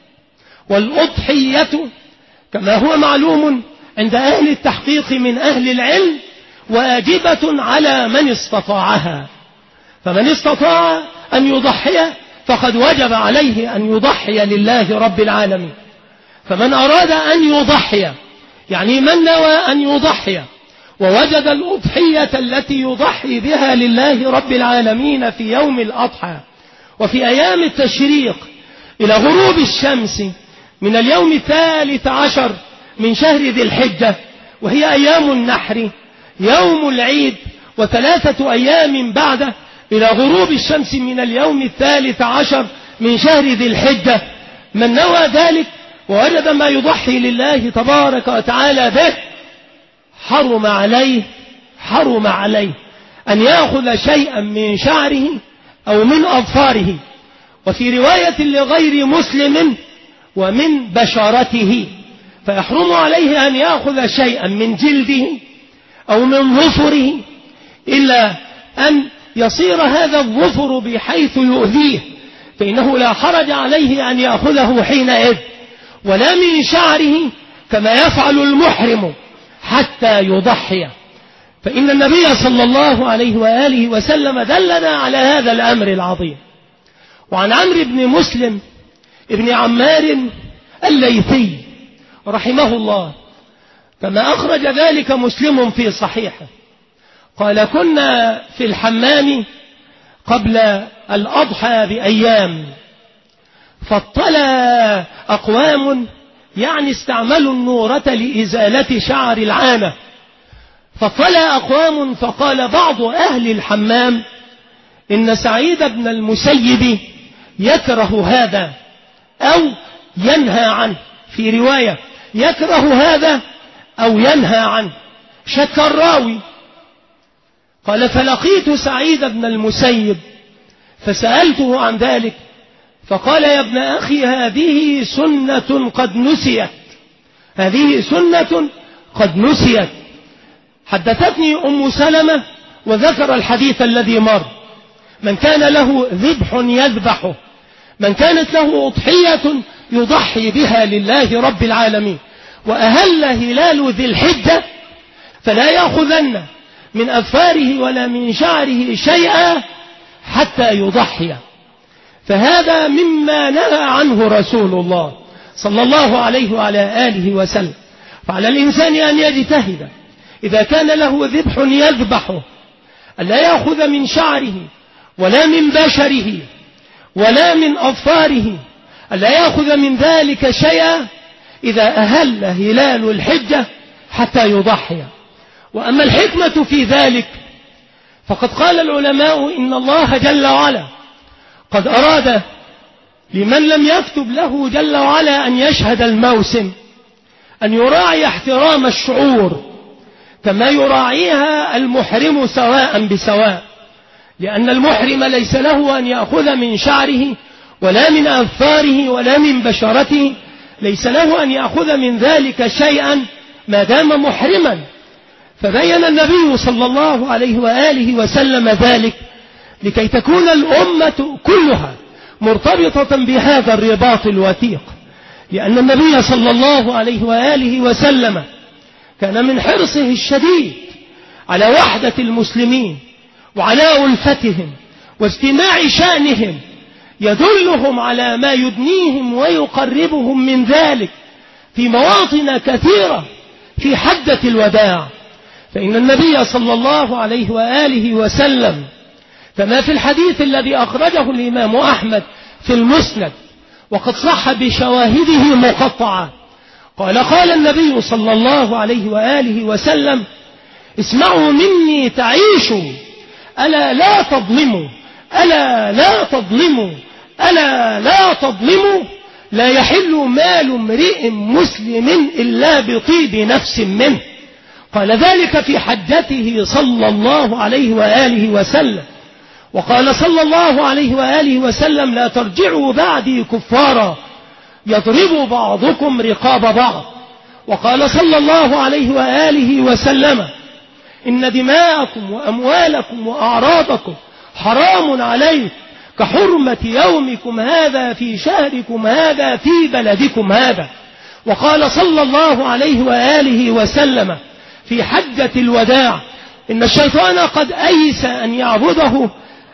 والأضحية كما هو معلوم عند أهل التحقيق من أهل العلم واجبة على من استطاعها. فمن استطاع أن يضحي فقد وجب عليه أن يضحي لله رب العالمين. فمن أراد أن يضحي يعني من نوى أن يضحي ووجد الأضحية التي يضحي بها لله رب العالمين في يوم الأضحى وفي أيام التشريق إلى غروب الشمس من اليوم الثالث عشر من شهر ذي الحجة، وهي أيام النحر يوم العيد وثلاثة أيام بعده إلى غروب الشمس من اليوم الثالث عشر من شهر ذي الحجة، من نوى ذلك ووجد ما يضحي لله تبارك وتعالى به حرم عليه حرم عليه أن يأخذ شيئا من شعره أو من أظفاره، وفي رواية لغير مسلم ومن بشرته، فيحرم عليه أن يأخذ شيئا من جلده أو من ظفره إلا أن يصير هذا الظفر بحيث يؤذيه، فإنه لا حرج عليه أن يأخذه حينئذ، ولا من شعره كما يفعل المحرم حتى يضحي. فإن النبي صلى الله عليه وآله وسلم دلنا على هذا الأمر العظيم. وعن عمرو بن مسلم ابن عمار الليثي رحمه الله كما أخرج ذلك مسلم في صحيحه قال: كنا في الحمام قبل الأضحى بأيام فاطلع أقوام يعني استعملوا النورة لإزالة شعر العانة، فاطلع أقوام فقال بعض أهل الحمام إن سعيد بن المسيب يكره هذا أو ينهى عنه، في رواية يكره هذا أو ينهى عنه، شك الراوي. قال: فلقيت سعيد بن المسيب فسألته عن ذلك فقال: يا ابن أخي هذه سنة قد نسيت، هذه سنة قد نسيت. حدثتني أم سلمة وذكر الحديث الذي مر: من كان له ذبح يذبحه، من كانت له أضحية يضحي بها لله رب العالمين وأهل هلال ذي الحجة فلا يأخذن من أظفاره ولا من شعره شيئا حتى يضحي. فهذا مما نهى عنه رسول الله صلى الله عليه وعلى آله وسلم. فعلى الإنسان أن يجتهد إذا كان له ذبح يذبحه ألا يأخذ من شعره ولا من بشره ولا من أظفاره، ألا يأخذ من ذلك شيئا إذا أهل هلال الحجة حتى يضحي. وأما الحكمة في ذلك فقد قال العلماء إن الله جل وعلا قد أراد لمن لم يكتب له جل وعلا أن يشهد الموسم أن يراعي احترام الشعور كما يراعيها المحرم سواء بسواء، لأن المحرم ليس له أن يأخذ من شعره ولا من أظفاره ولا من بشرته، ليس له أن يأخذ من ذلك شيئا ما دام محرما. فبين النبي صلى الله عليه وآله وسلم ذلك لكي تكون الأمة كلها مرتبطة بهذا الرباط الوثيق، لأن النبي صلى الله عليه وآله وسلم كان من حرصه الشديد على وحدة المسلمين وعلى ألفتهم واجتماع شأنهم، يدلهم على ما يدنيهم ويقربهم من ذلك في مواطن كثيرة في حجة الوداع. فإن النبي صلى الله عليه وآله وسلم كما في الحديث الذي أخرجه الإمام أحمد في المسند وقد صح بشواهده مقطعة، قال قال النبي صلى الله عليه وآله وسلم: اسمعوا مني تعيشوا، ألا لا تظلموا، ألا لا تظلموا، ألا لا تظلموا، لا يحل مال امرئ مسلم إلا بطيب نفس منه. قال ذلك في حجته صلى الله عليه وآله وسلم. وقال صلى الله عليه وآله وسلم: لا ترجعوا بعدي كفارا يضرب بعضكم رقاب بعض. وقال صلى الله عليه وآله وسلم: إن دماءكم وأموالكم وأعراضكم حرام عليكم كحرمة يومكم هذا في شهركم هذا في بلدكم هذا. وقال صلى الله عليه وآله وسلم في حجة الوداع: إن الشيطان قد أيس أن يعبده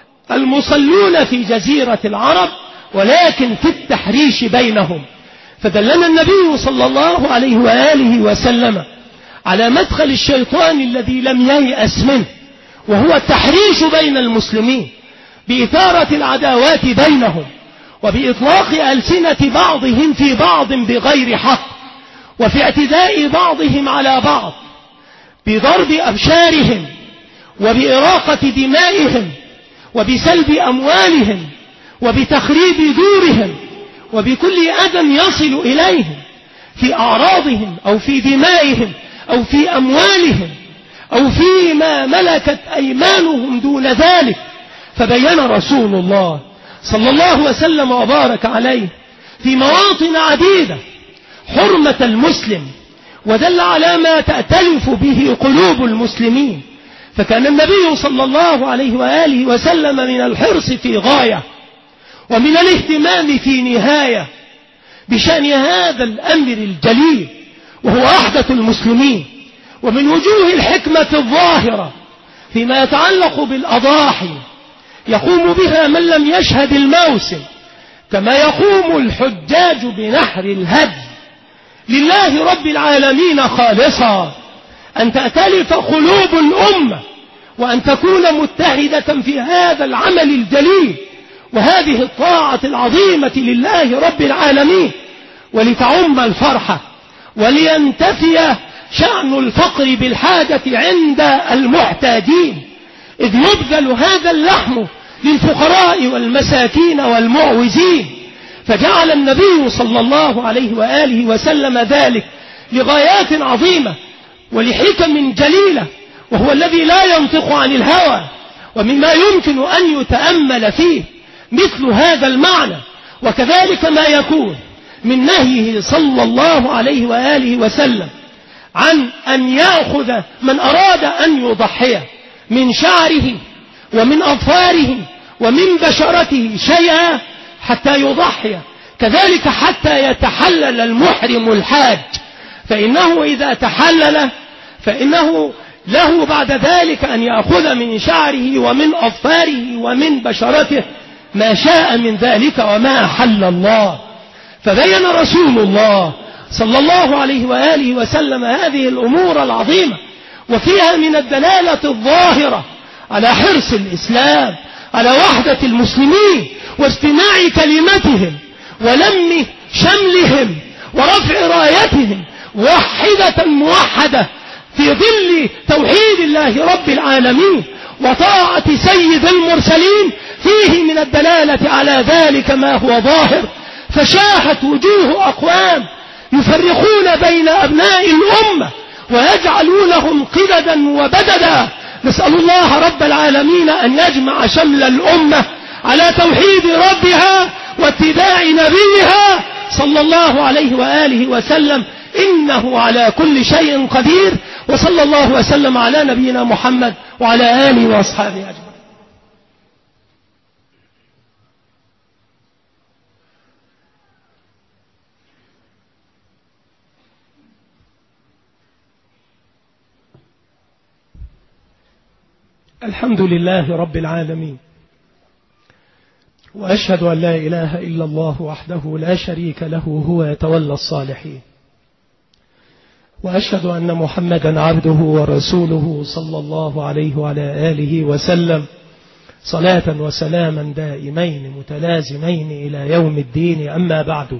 المصلون في جزيرة العرب ولكن في التحريش بينهم. فدلنا النبي صلى الله عليه وآله وسلم على مدخل الشيطان الذي لم ييأس منه، وهو التحريش بين المسلمين بإثارة العداوات بينهم وبإطلاق ألسنة بعضهم في بعض بغير حق، وفي اعتداء بعضهم على بعض بضرب أبشارهم وبإراقة دمائهم وبسلب أموالهم وبتخريب دورهم وبكل أذى يصل إليهم في أعراضهم أو في دمائهم أو في أموالهم أو فيما ملكت أيمانهم دون ذلك. فبين رسول الله صلى الله وسلم وبارك عليه في مواطن عديدة حرمة المسلم، ودل على ما تأتلف به قلوب المسلمين. فكان النبي صلى الله عليه وآله وسلم من الحرص في غاية ومن الاهتمام في نهاية بشأن هذا الأمر الجليل وهو وحدة المسلمين. ومن وجوه الحكمة الظاهرة فيما يتعلق بالأضاحي يقوم بها من لم يشهد الموسم كما يقوم الحجاج بنحر الهدي لله رب العالمين خالصا، أن تأتلف قلوب الأمة وأن تكون متحدة في هذا العمل الجليل وهذه الطاعة العظيمة لله رب العالمين، ولتعم الفرحة ولينتفي شأن الفقر بالحاجة عند المحتاجين، إذ يبذل هذا اللحم للفقراء والمساكين والمعوزين. فجعل النبي صلى الله عليه وآله وسلم ذلك لغايات عظيمة ولحكم جليلة، وهو الذي لا ينطق عن الهوى، ومما يمكن أن يتأمل فيه مثل هذا المعنى. وكذلك ما يكون من نهيه صلى الله عليه وآله وسلم عن أن يأخذ من أراد أن يضحي من شعره ومن أظفاره ومن بشرته شيئا حتى يضحي، كذلك حتى يتحلل المحرم الحاج، فإنه إذا تحلل فإنه له بعد ذلك أن يأخذ من شعره ومن أظفاره ومن بشرته ما شاء من ذلك وما أحل الله. فبين رسول الله صلى الله عليه وآله وسلم هذه الأمور العظيمة، وفيها من الدلالة الظاهرة على حرص الإسلام على وحدة المسلمين واجتماع كلمتهم ولم شملهم ورفع رايتهم واحدة موحدة في ظل توحيد الله رب العالمين وطاعة سيد المرسلين فيه من الدلالة على ذلك ما هو ظاهر، فشاحت وجوه أقوام يفرقون بين أبناء الأمة ويجعلونهم قددا وبددا. نسأل الله رب العالمين أن يجمع شمل الأمة على توحيد ربها واتباع نبيها صلى الله عليه وآله وسلم، إنه على كل شيء قدير. وصلى الله وسلم على نبينا محمد وعلى آله وأصحابه أجمعين. الحمد لله رب العالمين، وأشهد أن لا إله إلا الله وحده لا شريك له هو يتولى الصالحين، وأشهد أن محمدا عبده ورسوله صلى الله عليه وعلى آله وسلم، صلاة وسلاما دائمين متلازمين إلى يوم الدين. أما بعد،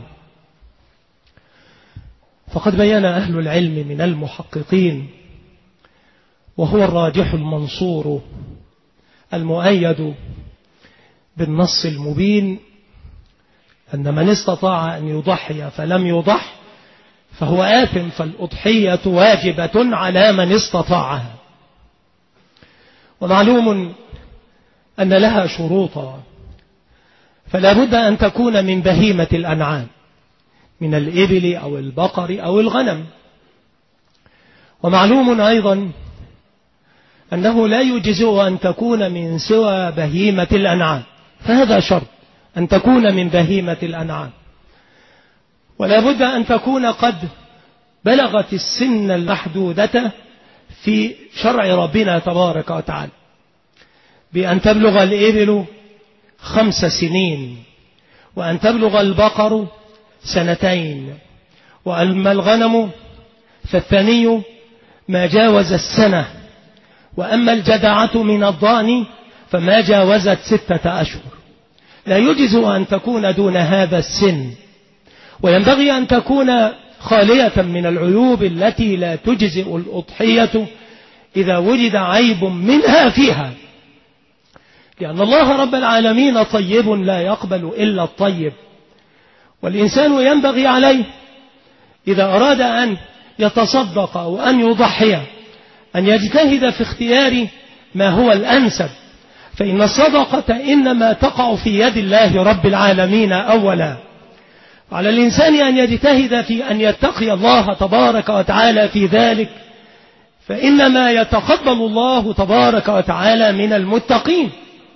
فقد بين أهل العلم من المحققين، وهو الراجح المنصور المؤيد بالنص المبين، أن من استطاع أن يضحي فلم يضح فهو آثم، فالأضحية واجبة على من استطاعها. ومعلوم أن لها شروطا، فلا بد أن تكون من بهيمة الأنعام، من الإبل أو البقر أو الغنم. ومعلوم أيضا أنه لا يجزئ أن تكون من سوى بهيمة الأنعام، فهذا شرط أن تكون من بهيمة الأنعام. ولا بد أن تكون قد بلغت السن المحدودة في شرع ربنا تبارك وتعالى، بأن تبلغ الإبل خمس سنين، وأن تبلغ البقر سنتين، وأما الغنم فالثني ما جاوز السنة، وأما الجدعة من الضأن فما جاوزت ستة أشهر. لا يجوز أن تكون دون هذا السن، وينبغي أن تكون خالية من العيوب التي لا تجزئ الأضحية إذا وجد عيب منها فيها، لأن الله رب العالمين طيب لا يقبل إلا الطيب. والإنسان ينبغي عليه إذا أراد أن يتصدق أو أن يضحي أن يجتهد في اختيار ما هو الأنسب، فإن الصدقة إنما تقع في يد الله رب العالمين أولا. على الإنسان أن يجتهد في أن يتقي الله تبارك وتعالى في ذلك، فإنما يتقبل الله تبارك وتعالى من المتقين.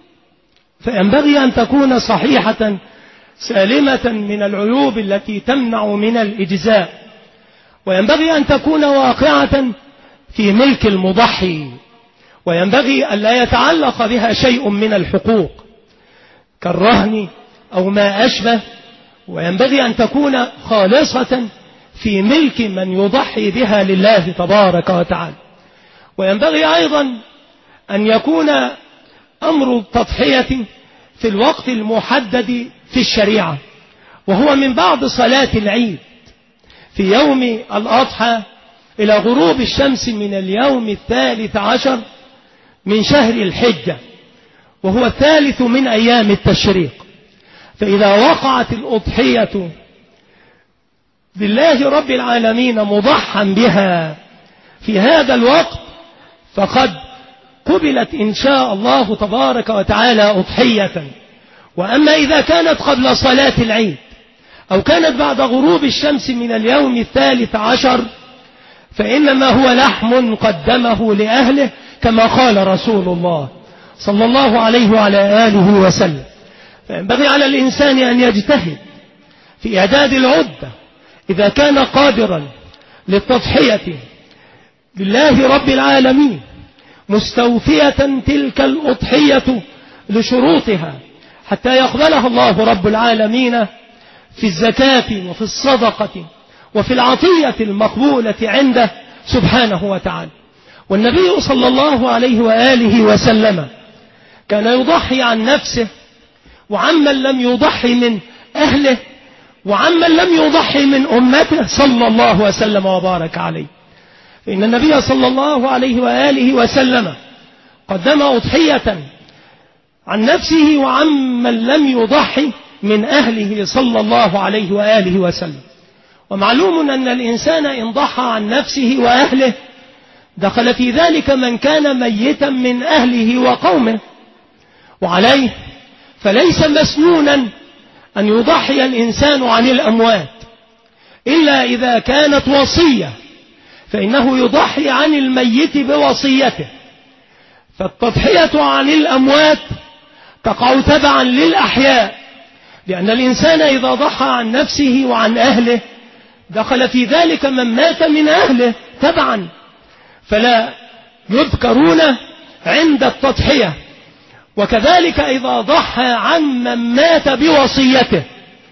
فينبغي أن تكون صحيحة سالمة من العيوب التي تمنع من الإجزاء، وينبغي أن تكون واقعة في ملك المضحي، وينبغي أن لا يتعلق بها شيء من الحقوق كالرهن أو ما أشبه، وينبغي أن تكون خالصة في ملك من يضحي بها لله تبارك وتعالى. وينبغي أيضا أن يكون أمر التضحية في الوقت المحدد في الشريعة، وهو من بعد صلاة العيد في يوم الأضحى إلى غروب الشمس من اليوم الثالث عشر من شهر الحجة، وهو الثالث من أيام التشريق. فإذا وقعت الأضحية بالله رب العالمين مضحا بها في هذا الوقت فقد قبلت إن شاء الله تبارك وتعالى أضحية. وأما إذا كانت قبل صلاة العيد أو كانت بعد غروب الشمس من اليوم الثالث عشر فإنما هو لحم قدمه لأهله، كما قال رسول الله صلى الله عليه وعلى آله وسلم. فينبغي على الإنسان أن يجتهد في إعداد العدة إذا كان قادرا للتضحية لله رب العالمين، مستوفية تلك الأضحية لشروطها حتى يقبلها الله رب العالمين في الزكاة وفي الصدقة وفي العطية المقبولة عنده سبحانه وتعالى. والنبي صلى الله عليه وآله وسلم كان يضحي عن نفسه وعمن لم يضحي من أهله وعمن لم يضحي من أمته صلى الله وسلم وبارك عليه. فإن النبي صلى الله عليه وآله وسلم قدم أضحية عن نفسه وعن من لم يضحي من أهله صلى الله عليه وآله وسلم. ومعلوم أن الإنسان إن ضحى عن نفسه وأهله دخل في ذلك من كان ميتا من أهله وقومه، وعليه فليس مسنونا أن يضحي الإنسان عن الأموات إلا إذا كانت وصية، فإنه يضحي عن الميت بوصيته. فالتضحية عن الأموات تقع تبعا للأحياء، لأن الإنسان إذا ضحى عن نفسه وعن أهله دخل في ذلك من مات من أهله تبعا، فلا يذكرون عند التضحية. وكذلك إذا ضحى عن من مات بوصيته.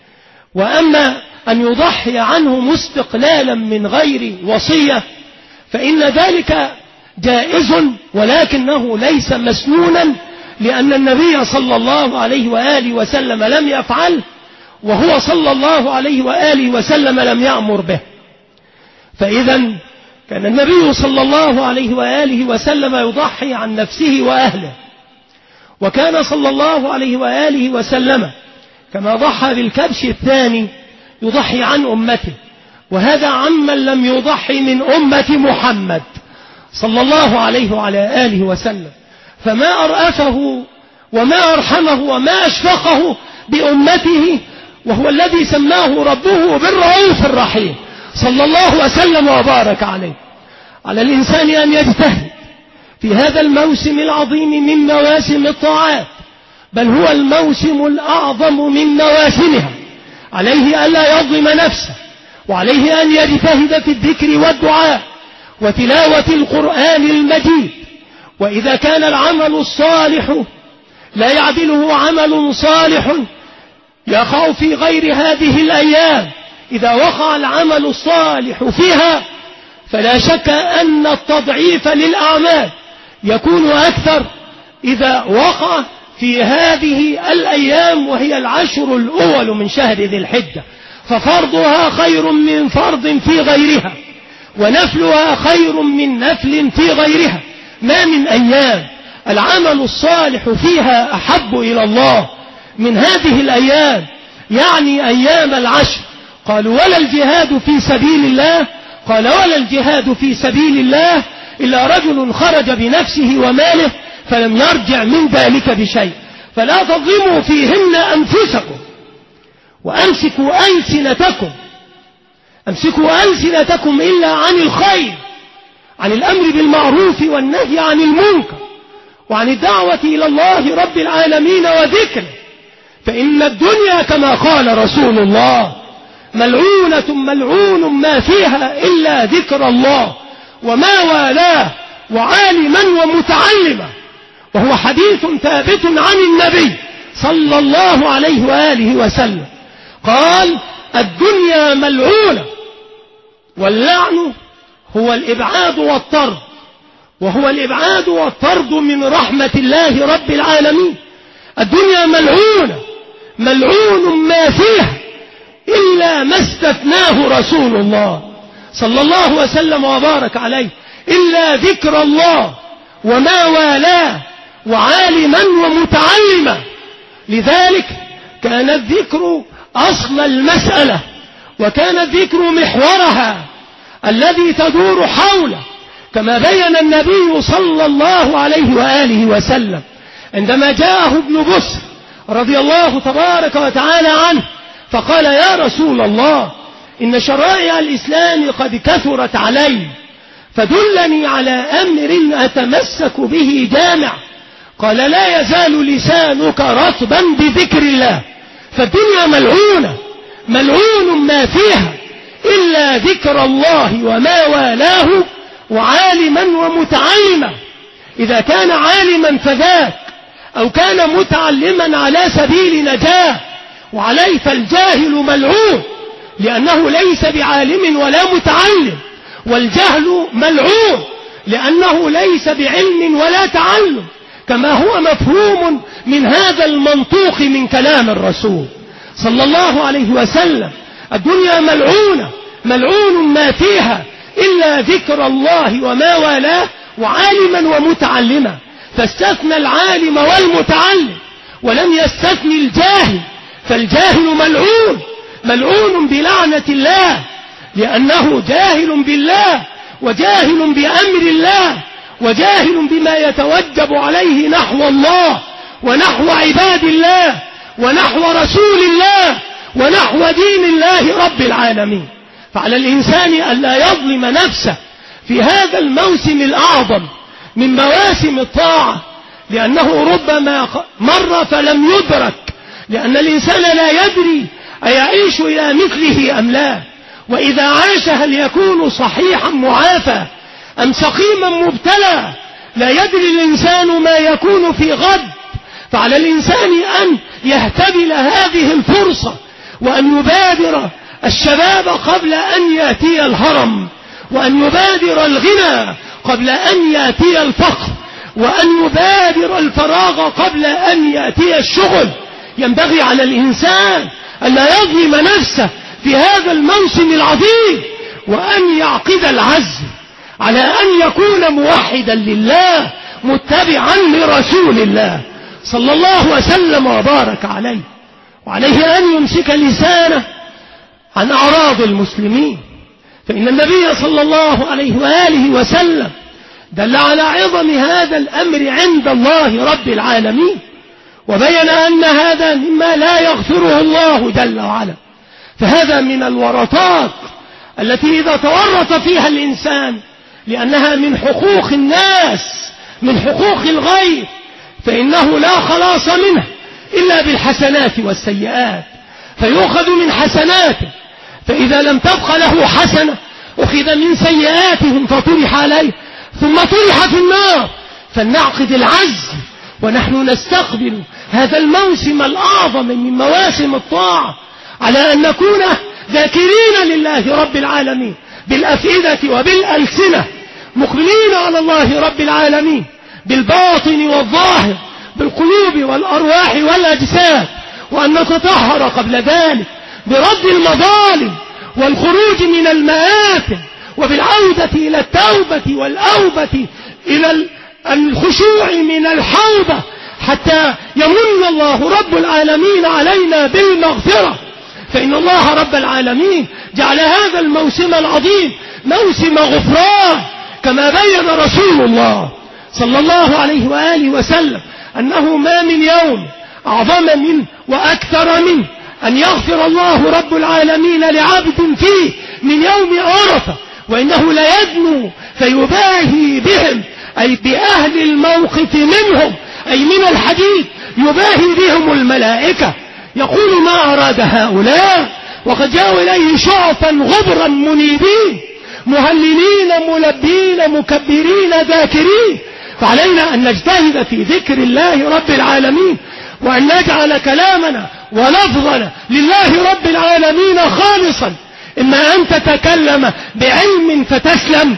وأما أن يضحي عنه مستقلالا من غير وصية فإن ذلك جائز، ولكنه ليس مسنونا، لأن النبي صلى الله عليه وآله وسلم لم يفعل، وهو صلى الله عليه وآله وسلم لم يأمر به. فإذا كان النبي صلى الله عليه وآله وسلم يضحي عن نفسه وأهله، وكان صلى الله عليه وآله وسلم كما ضحى بالكبش الثاني يضحي عن أمته، وهذا عمن لم يضحي من أمة محمد صلى الله عليه وعلى آله وسلم. فما أرأفه وما أرحمه وما أشفقه بأمته، وهو الذي سماه ربه بالرؤوف الرحيم صلى الله وسلم وبارك عليه. على الإنسان أن يجتهد في هذا الموسم العظيم من مواسم الطاعات، بل هو الموسم الأعظم من مواسمها. عليه ألا يظلم نفسه، وعليه أن يجتهد في الذكر والدعاء وتلاوة القرآن المجيد. وإذا كان العمل الصالح لا يعدله عمل صالح يقع في غير هذه الأيام، إذا وقع العمل الصالح فيها فلا شك أن التضعيف للأعمال يكون أكثر إذا وقع في هذه الأيام، وهي العشر الأول من شهر ذي الحجة، ففرضها خير من فرض في غيرها، ونفلها خير من نفل في غيرها. ما من أيام العمل الصالح فيها أحب إلى الله من هذه الأيام، يعني أيام العشر. قالوا ولا الجهاد في سبيل الله، قال ولا الجهاد في سبيل الله إلا رجل خرج بنفسه وماله فلم يرجع من ذلك بشيء. فلا تظلموا فيهن أنفسكم، وأمسكوا ألسنتكم أمسكوا ألسنتكم إلا عن الخير، عن الأمر بالمعروف والنهي عن المنكر، وعن الدعوة إلى الله رب العالمين وذكره، فإن الدنيا كما قال رسول الله ملعونة ملعون ما فيها إلا ذكر الله وما والاه وعالما ومتعلما. وهو حديث ثابت عن النبي صلى الله عليه وآله وسلم قال الدنيا ملعونة، واللعن هو الإبعاد والطرد، وهو الإبعاد والطرد من رحمة الله رب العالمين. الدنيا ملعونة ملعون ما فيها إلا ما استثناه رسول الله صلى الله وسلم وبارك عليه، إلا ذكر الله وما والاه وعالما ومتعلما. لذلك كان الذكر أصل المسألة، وكان الذكر محورها الذي تدور حوله، كما بين النبي صلى الله عليه وآله وسلم عندما جاءه ابن بسر رضي الله تبارك وتعالى عنه فقال يا رسول الله إن شرائع الإسلام قد كثرت علي، فدلني على أمر أتمسك به جامع. قال لا يزال لسانك رطبا بذكر الله. فالدنيا ملعونة ملعون ما فيها إلا ذكر الله وما والاه وعالما ومتعلما. إذا كان عالما فذاك، أو كان متعلما على سبيل نجاة. وعليه فالجاهل ملعون لأنه ليس بعالم ولا متعلم، والجهل ملعون لأنه ليس بعلم ولا تعلم، كما هو مفهوم من هذا المنطوق من كلام الرسول صلى الله عليه وسلم. الدنيا ملعونة ملعون ما فيها إلا ذكر الله وما والاه وعالما ومتعلما، فاستثنى العالم والمتعلم ولم يستثني الجاهل، فالجاهل ملعون ملعون بلعنة الله، لأنه جاهل بالله وجاهل بأمر الله وجاهل بما يتوجب عليه نحو الله ونحو عباد الله ونحو رسول الله ونحو دين الله رب العالمين. فعلى الإنسان ألا يظلم نفسه في هذا الموسم الأعظم من مواسم الطاعة، لأنه ربما مر فلم يدرك، لأن الإنسان لا يدري أيعيش إلى مثله أم لا، وإذا عاش هل يكون صحيحا معافى أم سقيما مبتلى. لا يدري الإنسان ما يكون في غد، فعلى الإنسان أن يهتبل هذه الفرصة وأن يبادر الشباب قبل أن يأتي الهرم، وأن يبادر الغنى قبل أن يأتي الفقر، وأن يبادر الفراغ قبل أن يأتي الشغل. ينبغي على الإنسان أن لا يظلم نفسه في هذا الموسم العظيم، وأن يعقد العزم على أن يكون موحدا لله متبعا لرسول الله صلى الله وسلم وبارك عليه. وعليه أن يمسك لسانه عن أعراض المسلمين، فإن النبي صلى الله عليه وآله وسلم دل على عظم هذا الأمر عند الله رب العالمين، وبين أن هذا مما لا يغفره الله جل وعلا. فهذا من الورطات التي إذا تورط فيها الإنسان، لأنها من حقوق الناس من حقوق الغير، فإنه لا خلاص منه إلا بالحسنات والسيئات، فيؤخذ من حسناته، فإذا لم تبق له حسنة أخذ من سيئاتهم فطرح عليه ثم طرح في النار. فلنعقد العزم ونحن نستقبل هذا الموسم الأعظم من مواسم الطاعة على أن نكون ذاكرين لله رب العالمين بالأفئدة وبالألسنة، مقبلين على الله رب العالمين بالباطن والظاهر، بالقلوب والأرواح والأجساد، وأن نتطهر قبل ذلك برد المظالم والخروج من المآثم، وبالعودة إلى التوبة والأوبة إلى الخشوع من الحوبة، حتى يمن الله رب العالمين علينا بالمغفرة. فإن الله رب العالمين جعل هذا الموسم العظيم موسم غفران، كما بين رسول الله صلى الله عليه وآله وسلم أنه ما من يوم أعظم منه وأكثر منه أن يغفر الله رب العالمين لعبد فيه من يوم عرفة، وإنه ليدنو فيباهي بهم، أي بأهل الموقف منهم، أي من الحديث يباهي بهم الملائكة، يقول ما أراد هؤلاء، وقد جاءوا إليه شعثا غبرا منيبين مهللين ملبين مكبرين ذاكرين. فعلينا أن نجتهد في ذكر الله رب العالمين، وأن نجعل كلامنا ولفظنا لله رب العالمين خالصا، إما أن تتكلم بعلم فتسلم،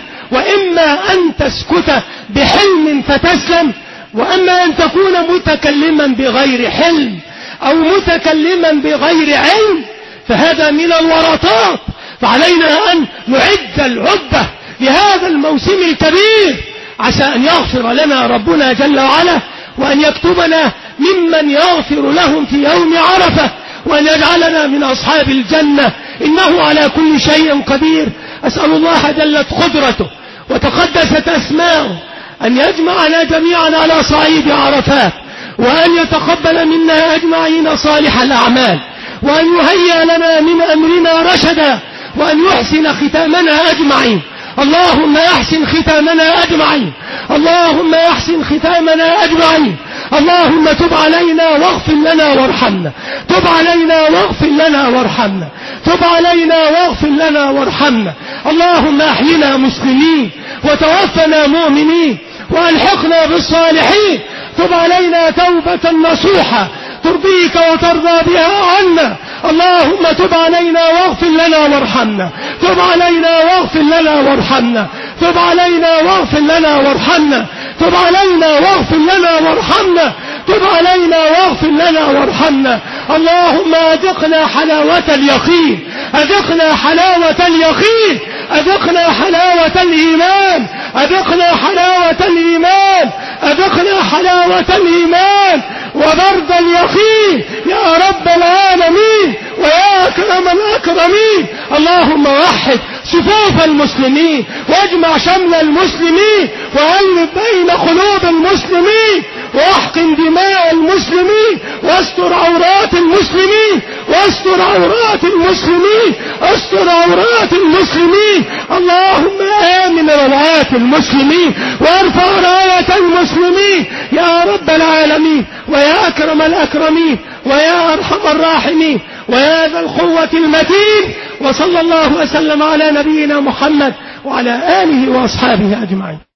وإما أن تسكت بحلم فتسلم، وأما أن تكون متكلما بغير حلم أو متكلما بغير علم، فهذا من الورطات. فعلينا أن نعد العدة لهذا الموسم الكبير، عسى أن يغفر لنا ربنا جل وعلا، وأن يكتبنا ممن يغفر لهم في يوم عرفة، وأن يجعلنا من أصحاب الجنة، إنه على كل شيء قدير. أسأل الله جلت قدرته وتقدست أسماؤه أن يجمعنا جميعا على صعيد عرفات، وأن يتقبل منا أجمعين صالح الأعمال، وأن يهيئ لنا من أمرنا رشدا، وأن يحسن ختامنا أجمعين. اللهم يحسن ختامنا أجمعين، اللهم يحسن ختامنا أجمعين. اللهم تب علينا واغفر لنا وارحمنا، تب علينا واغفر لنا وارحمنا، تب علينا واغفر لنا وارحمنا. اللهم أحينا مسلمين وتوفنا مؤمنين وألحقنا بالصالحين. تب علينا توبة نصوحة ترضيك وترضى بها عنا. اللهم تب علينا واغفر لنا وارحمنا، تب علينا واغفر لنا وارحمنا، تب علينا واغفر لنا وارحمنا، تب علينا واغفر لنا وارحمنا، تب علينا واغفر لنا وارحمنا. اللهم أذقنا حلاوة اليقين، أذقنا حلاوة اليقين، أذقنا حلاوة الإيمان، أذقنا حلاوة الإيمان، أذقنا حلاوة الإيمان. وبرد اليقين يا رب العالمين ويا أكرم الأكرمين. اللهم وحد صفوف المسلمين واجمع شمل المسلمين وألف بين قلوب المسلمين واحقن دماء المسلمين واستر عورات المسلمين واستر عورات المسلمين استر عورات المسلمين. اللهم آمن روعات المسلمين وارفع راية المسلمين يا رب العالمين ويا أكرم الأكرمين ويا أرحم الراحمين ويا ذا القوة المتين. وصلى الله وسلم على نبينا محمد وعلى آله وأصحابه أجمعين.